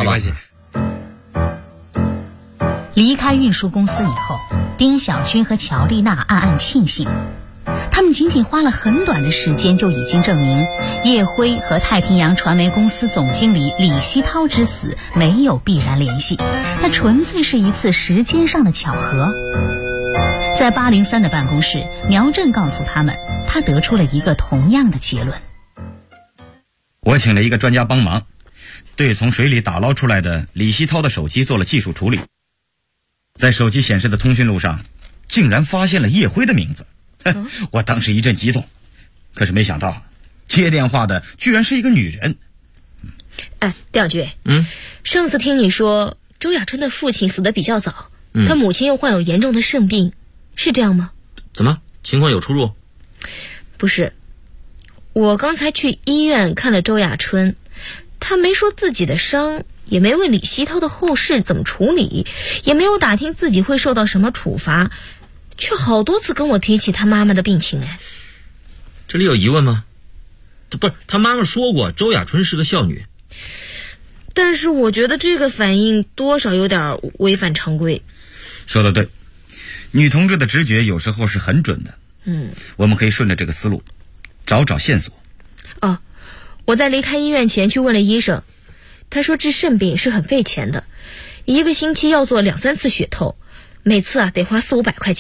Speaker 18: 离开运输公司以后，丁小军和乔丽娜暗暗庆幸，他们仅仅花了很短的时间就已经证明叶辉和太平洋传媒公司总经理李希涛之死没有必然联系，那纯粹是一次时间上的巧合。在803的办公室，苗振告诉他们，他得出了一个同样的结论。
Speaker 19: 我请了一个专家帮忙，对从水里打捞出来的李希涛的手机做了技术处理，在手机显示的通讯录上竟然发现了叶辉的名字。我当时一阵激动，可是没想到接电话的居然是一个女人。
Speaker 20: 调局，上次听你说周亚春的父亲死得比较早，他母亲又患有严重的肾病，是这样吗？
Speaker 6: 怎么情况有出入？
Speaker 20: 不是，我刚才去医院看了周亚春，他没说自己的伤，也没问李希涛的后事怎么处理，也没有打听自己会受到什么处罚，却好多次跟我提起他妈妈的病情。
Speaker 6: 这里有疑问吗？不是，他妈妈说过周亚春是个孝女。
Speaker 20: 但是我觉得这个反应多少有点违反常规。
Speaker 19: 说得对，女同志的直觉有时候是很准的。我们可以顺着这个思路找线索。
Speaker 20: 我在离开医院前去问了医生，他说治肾病是很费钱的，1个星期要做2-3次血透，每次得花400-500块钱，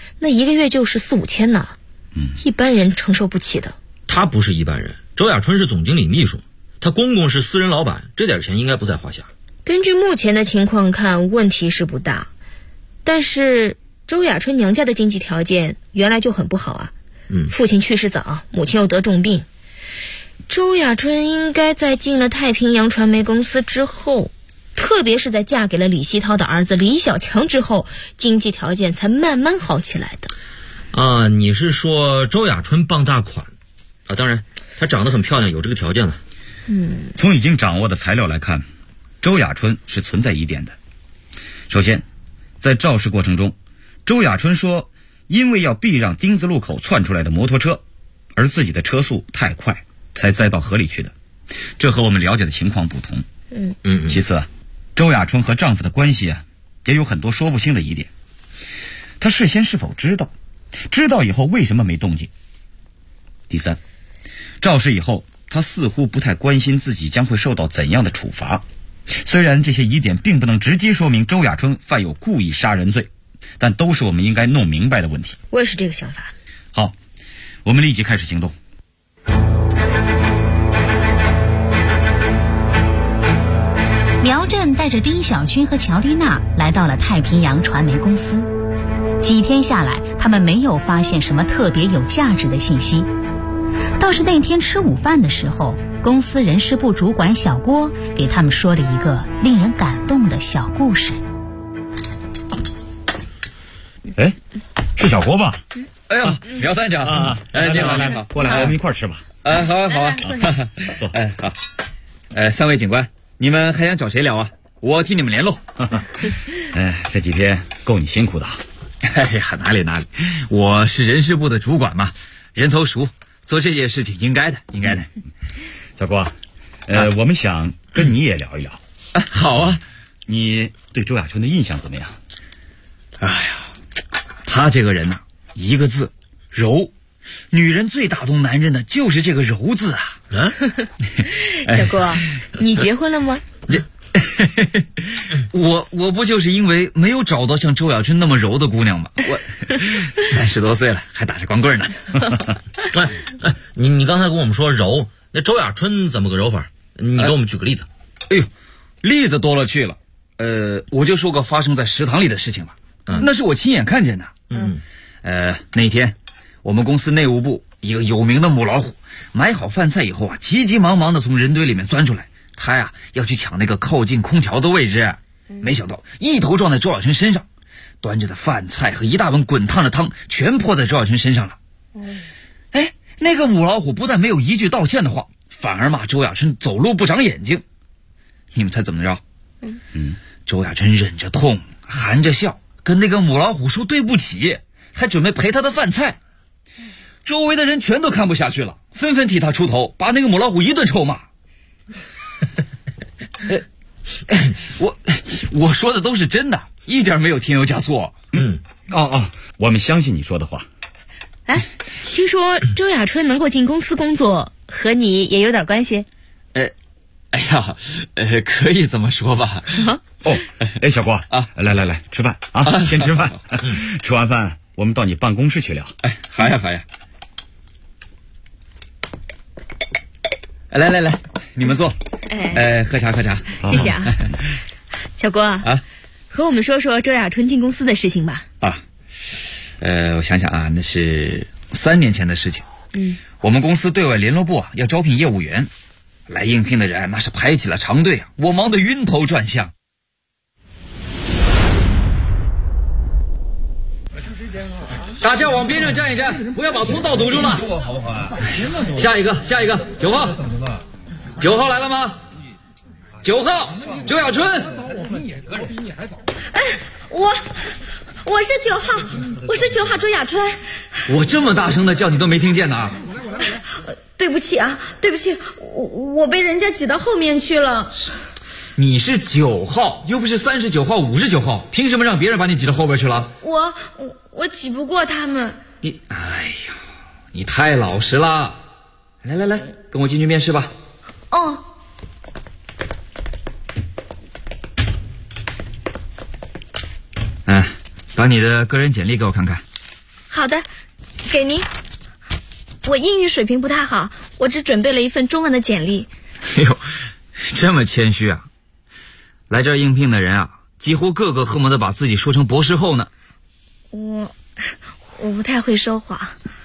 Speaker 20: 那一个月就是4、5千呢，一般人承受不起的。
Speaker 4: 他不是一般人，周亚春是总经理秘书，他公公是私人老板，这点钱应该不在话下。
Speaker 20: 根据目前的情况看，问题是不大，但是周亚春娘家的经济条件原来就很不好啊。父亲去世早，母亲又得重病。周亚春应该在进了太平洋传媒公司之后，特别是在嫁给了李希涛的儿子李小强之后，经济条件才慢慢好起来的。
Speaker 4: 你是说周亚春傍大款啊？当然，她长得很漂亮，有这个条件了。
Speaker 19: 从已经掌握的材料来看，周亚春是存在疑点的。首先，在肇事过程中，周亚春说因为要避让丁字路口窜出来的摩托车，而自己的车速太快，才栽到河里去的，这和我们了解的情况不同。其次，周亚春和丈夫的关系也有很多说不清的疑点。她事先是否知道？知道以后为什么没动静？第三，肇事以后，她似乎不太关心自己将会受到怎样的处罚。虽然这些疑点并不能直接说明周亚春犯有故意杀人罪，但都是我们应该弄明白的问题。
Speaker 20: 我也是这个想法。
Speaker 19: 好，我们立即开始行动。
Speaker 18: 苗振带着丁小军和乔丽娜来到了太平洋传媒公司。几天下来，他们没有发现什么特别有价值的信息。倒是那天吃午饭的时候，公司人事部主管小郭给他们说了一个令人感动的小故事。
Speaker 19: 是小郭吧？
Speaker 9: 哎呦，苗探长啊！你好，你好，
Speaker 19: 过来，我们一块儿吃吧。
Speaker 9: 好啊，好啊，
Speaker 19: 坐。
Speaker 9: 好。3位警官，你们还想找谁聊啊？我替你们联络。
Speaker 19: 这几天够你辛苦的。
Speaker 9: 哎呀，哪里，我是人事部的主管嘛，人头熟，做这件事情应该的。
Speaker 19: 小郭，我们想跟你也聊一聊。
Speaker 9: 好啊。
Speaker 19: 你对周亚春的印象怎么样？
Speaker 9: 哎呀，他这个人呢，一个字，柔。女人最打动男人的就是这个柔字啊。
Speaker 20: 小郭，你结婚了吗？
Speaker 9: 我不就是因为没有找到像周亚春那么柔的姑娘吗？我30多岁了，还打着光棍呢。
Speaker 4: 你刚才跟我们说柔，那周亚春怎么个柔法？你给我们举个例子。
Speaker 9: 哎呦，例子多了去了。我就说个发生在食堂里的事情吧。那是我亲眼看见的。那天我们公司内务部一个有名的母老虎买好饭菜以后急急忙忙的从人堆里面钻出来，他要去抢那个靠近空调的位置，没想到一头撞在周亚春身上，端着的饭菜和一大碗滚烫的汤全泼在周亚春身上了。那个母老虎不但没有一句道歉的话，反而骂周亚春走路不长眼睛。你们猜怎么着？周亚春忍着痛含着笑跟那个母老虎说对不起，还准备赔他的饭菜。周围的人全都看不下去了，纷纷替他出头，把那个母老虎一顿臭骂。我说的都是真的，一点没有添油加醋。
Speaker 19: 我们相信你说的话。
Speaker 20: 听说周亚春能够进公司工作，和你也有点关系？
Speaker 9: 可以这么说吧。
Speaker 19: 小郭来吃饭啊，先吃饭。吃完饭我们到你办公室去聊。
Speaker 9: 好呀。来，你们坐。喝茶。
Speaker 20: 谢谢啊。小郭和我们说说周亚春进公司的事情吧。
Speaker 9: 我想想那是3年前的事情。我们公司对外联络部要招聘业务员，来应聘的人那是排起了长队我忙得晕头转向。大家往边上站一站，不要把通道堵住了。下一个9号，9号来了吗？9号周亚春。
Speaker 10: 我是9号，我是9号周亚春。
Speaker 9: 我这么大声的叫你都没听见呢。
Speaker 10: 对不起，我被人家挤到后面去了。
Speaker 9: 你是9号，又不是39号、59号，凭什么让别人把你挤到后边去了？
Speaker 10: 我挤不过他们。
Speaker 9: 你太老实了。来，跟我进去面试吧。把你的个人简历给我看看。
Speaker 20: 好的，给您。我英语水平不太好，我只准备了一份中文的简历。
Speaker 4: 哎呦，这么谦虚啊！来这儿应聘的人啊，几乎个个恨不得把自己说成博士后呢。
Speaker 20: 我不太会说谎。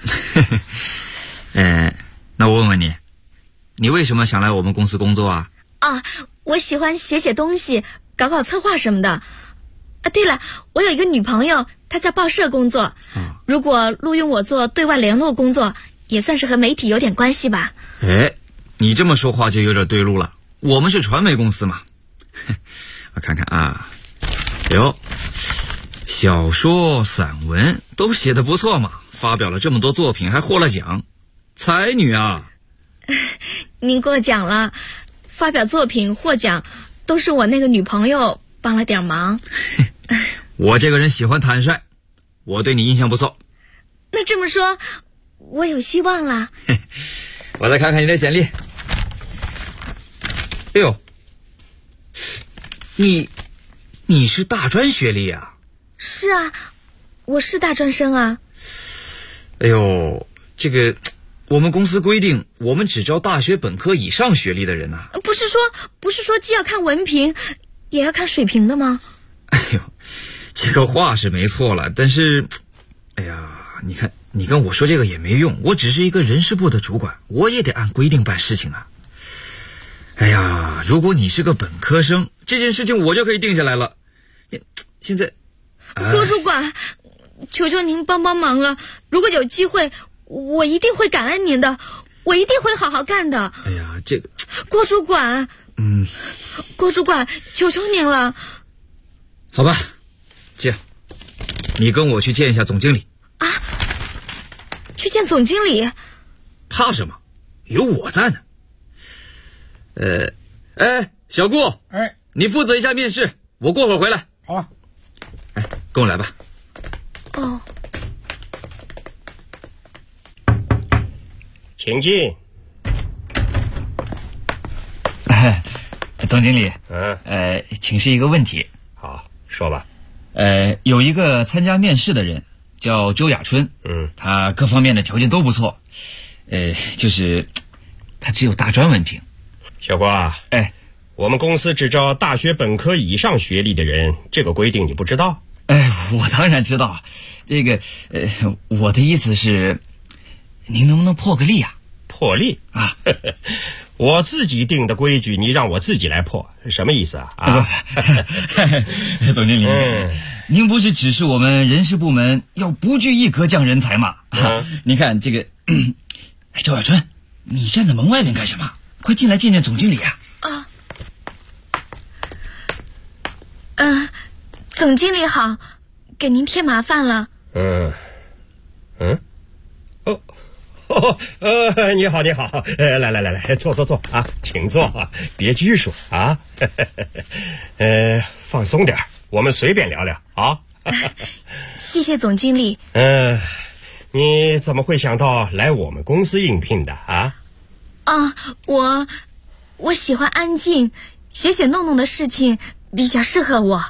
Speaker 4: 那我问问你，你为什么想来我们公司工作啊？
Speaker 20: 我喜欢写东西，搞策划什么的。对了，我有一个女朋友，她在报社工作。如果录用我做对外联络工作，也算是和媒体有点关系吧。
Speaker 4: 你这么说话就有点对路了。我们是传媒公司嘛。我看看啊，小说、散文都写得不错嘛，发表了这么多作品，还获了奖，才女啊！
Speaker 20: 您过奖了，发表作品获奖都是我那个女朋友帮了点忙。
Speaker 4: 我这个人喜欢坦率，我对你印象不错。
Speaker 20: 那这么说，我有希望啦。
Speaker 4: 我再看看你的简历。哎呦，你是大专学历啊？
Speaker 20: 是啊，我是大专生啊。
Speaker 4: 哎呦，这个我们公司规定，我们只招大学本科以上学历的人呐。
Speaker 20: 不是说既要看文凭，也要看水平的吗？
Speaker 4: 哎呦，这个话是没错了，但是，哎呀，你看，你跟我说这个也没用，我只是一个人事部的主管，我也得按规定办事情啊。哎呀，如果你是个本科生，这件事情我就可以定下来了。现在，
Speaker 20: 郭主管，求求您帮忙了，如果有机会，我一定会感恩您的，我一定会好好干的。
Speaker 4: 哎呀，这个
Speaker 20: 郭主管，郭主管，求求您了。
Speaker 4: 好吧，这样，你跟我去见一下总经理。
Speaker 20: 去见总经理？
Speaker 4: 怕什么？有我在呢。小顾，你负责一下面试，我过会儿回来。
Speaker 3: 好啊。
Speaker 4: 跟我来吧。
Speaker 7: 请进。
Speaker 19: 总经理，请示一个问题。
Speaker 7: 好，说吧。
Speaker 19: 有一个参加面试的人叫周雅春，他各方面的条件都不错，就是他只有大专文凭。
Speaker 7: 小郭啊，我们公司只招大学本科以上学历的人，这个规定你不知道？
Speaker 19: 我当然知道。这个我的意思是，您能不能破个例啊？
Speaker 7: 破例啊？我自己定的规矩，你让我自己来破，什么意思啊？
Speaker 19: 总经理，您不是指示我们人事部门要不拘一格降人才吗？您看这个，周小春，你站在门外面干什么？快进来见见总经理啊！
Speaker 20: 总经理好，给您添麻烦了。
Speaker 7: 你好，来，坐啊，请坐，别拘束啊。放松点，我们随便聊聊啊。
Speaker 20: 谢谢总经理。
Speaker 7: 你怎么会想到来我们公司应聘的啊？
Speaker 20: 我喜欢安静，写弄的事情比较适合我。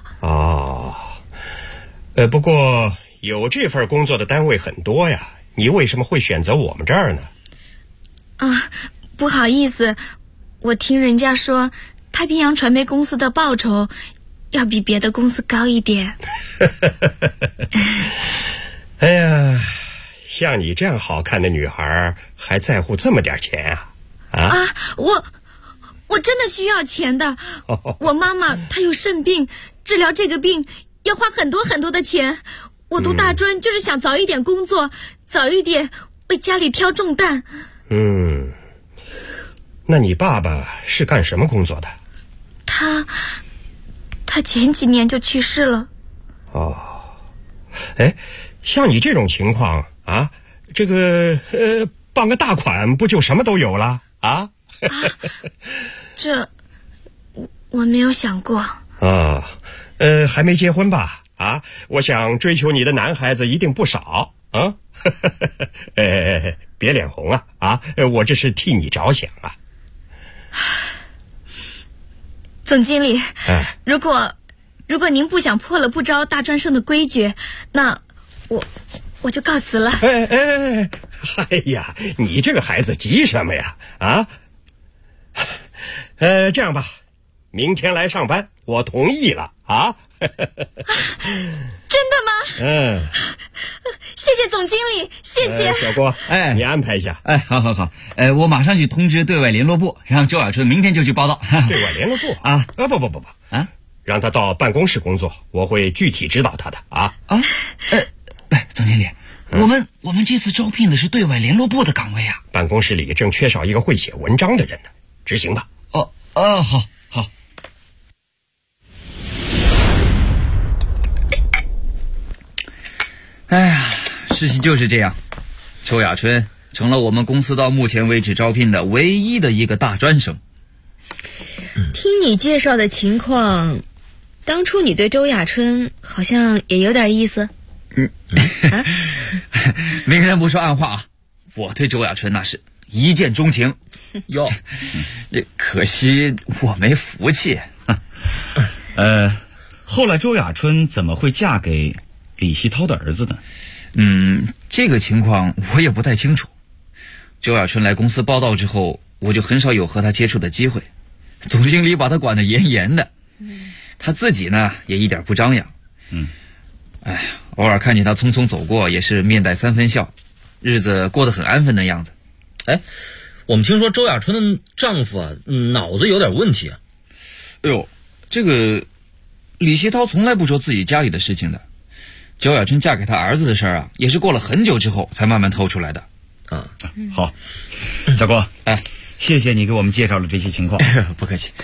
Speaker 7: 不过有这份工作的单位很多呀，你为什么会选择我们这儿呢？
Speaker 20: 不好意思，我听人家说太平洋传媒公司的报酬要比别的公司高一点。
Speaker 7: 哎呀，像你这样好看的女孩还在乎这么点钱啊？
Speaker 20: 我真的需要钱的。我妈妈她有肾病，治疗这个病要花很多的钱。我读大专就是想早一点工作，早一点为家里挑重担。
Speaker 7: 那你爸爸是干什么工作的？
Speaker 20: 他前几年就去世了。
Speaker 7: 像你这种情况啊，这个办个大款不就什么都有了啊？
Speaker 20: 这我没有想过。
Speaker 7: 还没结婚吧？我想追求你的男孩子一定不少啊。别脸红啊！我这是替你着想啊。
Speaker 20: 总经理，如果您不想破了不招大专生的规矩，那我我就告辞了。
Speaker 7: 哎呀，你这个孩子急什么呀？啊？这样吧，明天来上班，我同意了啊。
Speaker 20: 真的吗？谢谢总经理，谢谢。
Speaker 7: 小郭，你安排一下。
Speaker 19: 好，我马上去通知对外联络部，让周亚春明天就去报道。
Speaker 7: 对外联络部啊？不啊，让他到办公室工作，我会具体指导他的啊。
Speaker 19: 总经理，我们这次招聘的是对外联络部的岗位啊。
Speaker 7: 办公室里正缺少一个会写文章的人呢，执行吧。
Speaker 19: 好。哎呀，事情就是这样，邱亚春成了我们公司到目前为止招聘的唯一的一个大专生。
Speaker 20: 听你介绍的情况，当初你对周亚春好像也有点意思。
Speaker 19: 明人不说暗话啊，我对周亚春那是一见钟情。哟，这可惜我没福气。后来周亚春怎么会嫁给李希涛的儿子呢？这个情况我也不太清楚。周亚春来公司报道之后，我就很少有和他接触的机会。总经理把他管得严严的，他自己呢也一点不张扬。偶尔看见他匆匆走过，也是面带3分笑，日子过得很安分的样子。
Speaker 5: 我们听说周亚春的丈夫脑子有点问题啊。
Speaker 19: 这个李希涛从来不说自己家里的事情的。周亚春嫁给他儿子的事儿也是过了很久之后才慢慢透出来的。好，小郭，谢谢你给我们介绍了这些情况。不客气。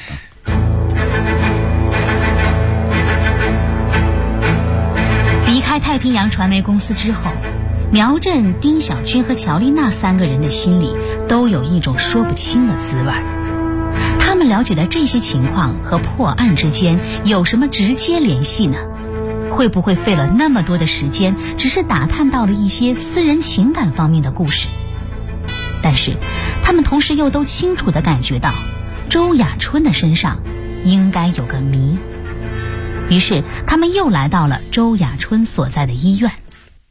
Speaker 18: 离开太平洋传媒公司之后，苗振、丁小军和乔丽娜3个人的心里都有一种说不清的滋味。他们了解的这些情况和破案之间有什么直接联系呢？会不会费了那么多的时间，只是打探到了一些私人情感方面的故事？但是他们同时又都清楚地感觉到，周亚春的身上应该有个谜。于是他们又来到了周亚春所在的医院。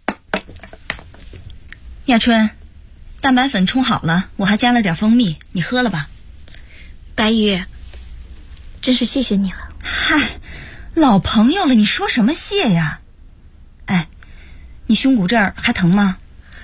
Speaker 22: 亚春，蛋白粉冲好了，我还加了点蜂蜜，你喝了吧。
Speaker 20: 白宇，真是谢谢你了。
Speaker 22: 嗨，老朋友了，你说什么谢呀？你胸骨这儿还疼吗？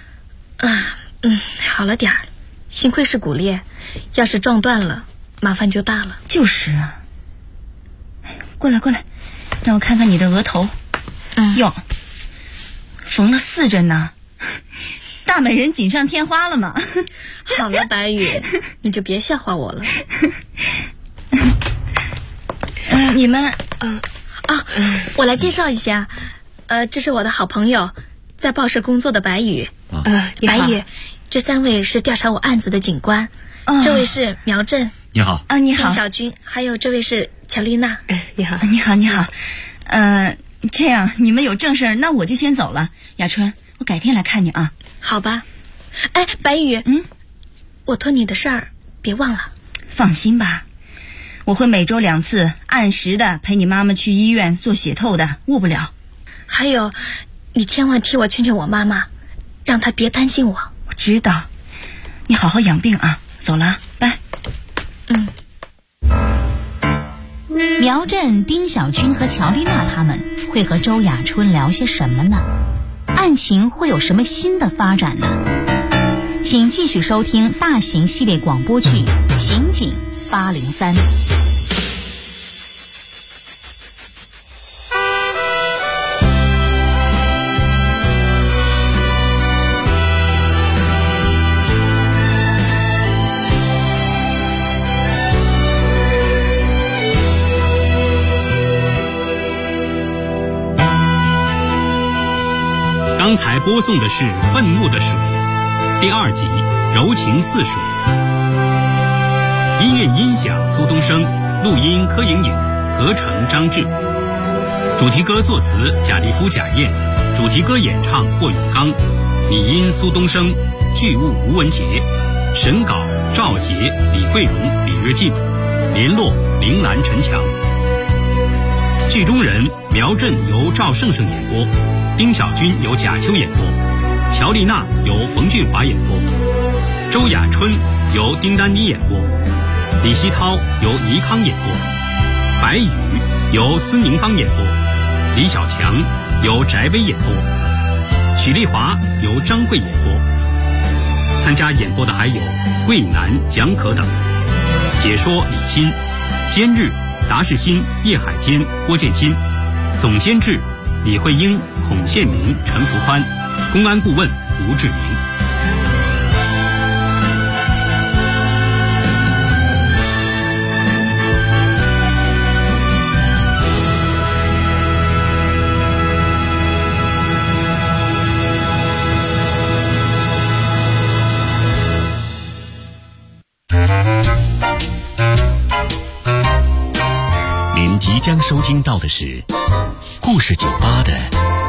Speaker 20: 好了点儿，幸亏是骨裂，要是撞断了，麻烦就大了。
Speaker 22: 就是啊。过来，让我看看你的额头。哟，缝了4针呢，大美人锦上添花了嘛。
Speaker 20: 好了，白宇，你就别笑话我了。
Speaker 22: 你们
Speaker 20: 我来介绍一下，这是我的好朋友，在报社工作的白宇。白宇，这3位是调查我案子的警官，这位是苗振。
Speaker 19: 你好。
Speaker 22: 你好。
Speaker 20: 丁小军，还有这位是乔丽娜。
Speaker 22: 你好。你好。这样你们有正事儿，那我就先走了。亚春，我改天来看你啊。
Speaker 20: 好吧。白宇，我托你的事儿别忘了。
Speaker 22: 放心吧，我会每周2次按时的陪你妈妈去医院做血透的，误不了。
Speaker 20: 还有，你千万替我劝劝我妈妈，让她别担心我。
Speaker 22: 我知道，你好好养病啊。走了，拜。
Speaker 18: 苗振、丁小军和乔丽娜他们会和周亚春聊些什么呢？案情会有什么新的发展呢？请继续收听大型系列广播剧《刑警803》。
Speaker 16: 刚才播送的是《愤怒的水》第2集《柔情似水》，音乐音响苏东升，录音柯莹莹，合成张志，主题歌作词贾立夫、贾燕，主题歌演唱霍永刚，拟音苏东升，剧务吴文杰，审稿赵杰、李桂荣、李跃进，联络铃兰、陈强。剧中人苗振由赵胜胜演播，丁小军由贾秋演播。 乔丽娜由冯俊华演播，周雅春由丁丹妮演播，李希涛由倪康演播，白宇由孙宁芳演播，李小强由翟薇演播，许丽华由张慧演播。参加演播的还有魏楠、蒋可等。解说李欣，监制达世新、叶海坚、郭建新，总监制李慧英、孔宪明、陈福宽，公安顾问吴志明。
Speaker 2: 您即将收听到的是故事酒吧的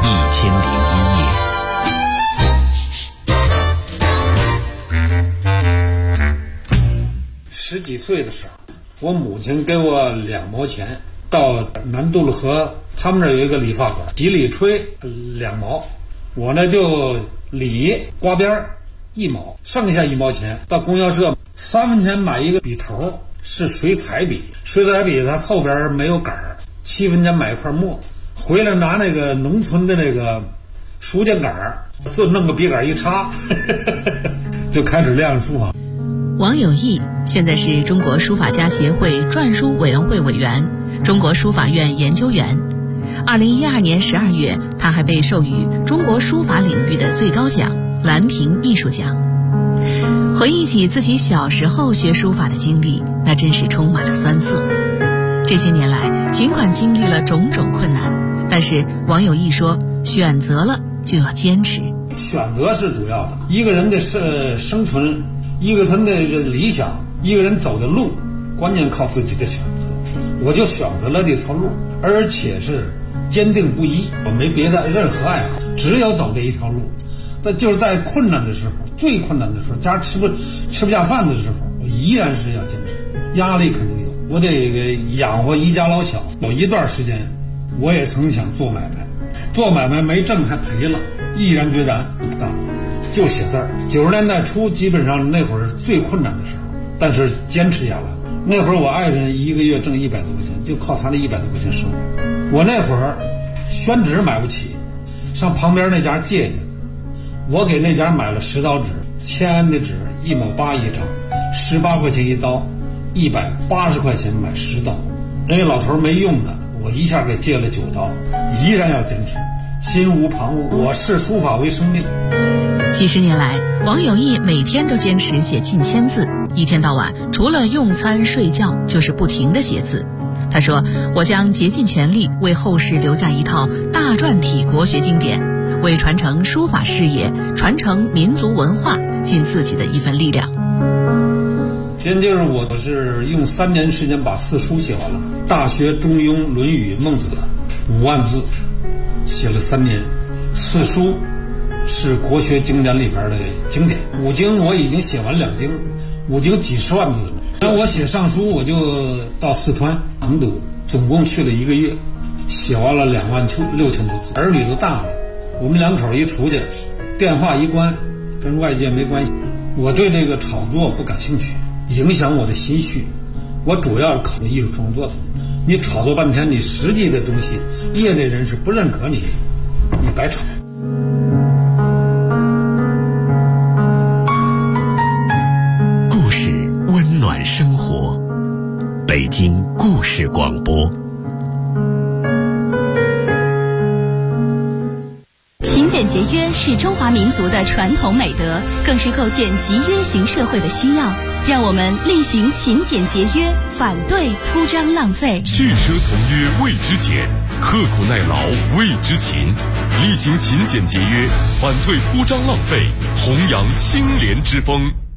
Speaker 1: 10几岁的时候，我母亲给我2毛钱，到南渡路河，他们那儿有一个理发馆，洗理吹2毛，我呢就理刮边1毛，剩下1毛钱到供销社3分钱买一个笔头，是水彩笔，水彩笔它后边没有杆儿，7分钱买一块墨，回来拿那个农村的那个书架杆儿，就弄个笔杆一插，就开始练书法。
Speaker 8: 王有义现在是中国书法家协会篆书委员会委员、中国书法院研究员。2012年12月，他还被授予中国书法领域的最高奖兰亭艺术奖。回忆起自己小时候学书法的经历，那真是充满了酸涩。这些年来，尽管经历了种种困难，但是王有义说，选择了就要坚持。
Speaker 1: 选择是主要的，一个人的生存，一个人的理想，一个人走的路，关键靠自己的选择。我就选择了这条路，而且是坚定不移，我没别的任何爱好，只有走这一条路。但就是在困难的时候，最困难的时候，家吃不下饭的时候，我依然是要坚持。压力肯定有，我得养活一家老小。有一段时间，我也曾想做买卖，做买卖没挣还赔了，毅然决然就写字儿。90年代初，基本上那会儿最困难的时候，但是坚持下来。那会儿我爱人1个月挣100多块钱，就靠他那100多块钱生活。我那会儿宣纸买不起，上旁边那家借去，我给那家买了10刀纸，签的纸1毛8一张，18块钱一刀，180块钱买10刀。人家老头没用的，我一下给借了9刀，依然要坚持，心无旁骛。我视书法为生命。
Speaker 8: 几十年来，王有义每天都坚持写近1000字，一天到晚除了用餐睡觉就是不停地写字。他说，我将竭尽全力为后世留下一套大篆体国学经典，为传承书法事业、传承民族文化尽自己的一份力量。
Speaker 1: 先就是我是用3年时间把4书写完了，《大学》《中庸》《论语》《孟子》5万字，写了3年。4书是国学经典里边的经典，5经我已经写完2经，5经几十万字了。那我写上书，我就到四川成都，总共去了1个月，写完了26000多字。儿女都大了，我们2口一出去，电话一关，跟外界没关系。我对这个炒作不感兴趣，影响我的心绪。我主要考虑艺术创作的。你炒作半天，你实际的东西，业内人士不认可你，你白炒。
Speaker 2: 故事温暖生活，北京故事广播。
Speaker 18: 勤俭节约是中华民族的传统美德，更是构建集约型社会的需要。让我们力行勤俭节约，反对铺张浪费。
Speaker 13: 去奢从约谓之俭，刻苦耐劳谓之勤。力行勤俭节约，反对铺张浪费，弘扬清廉之风。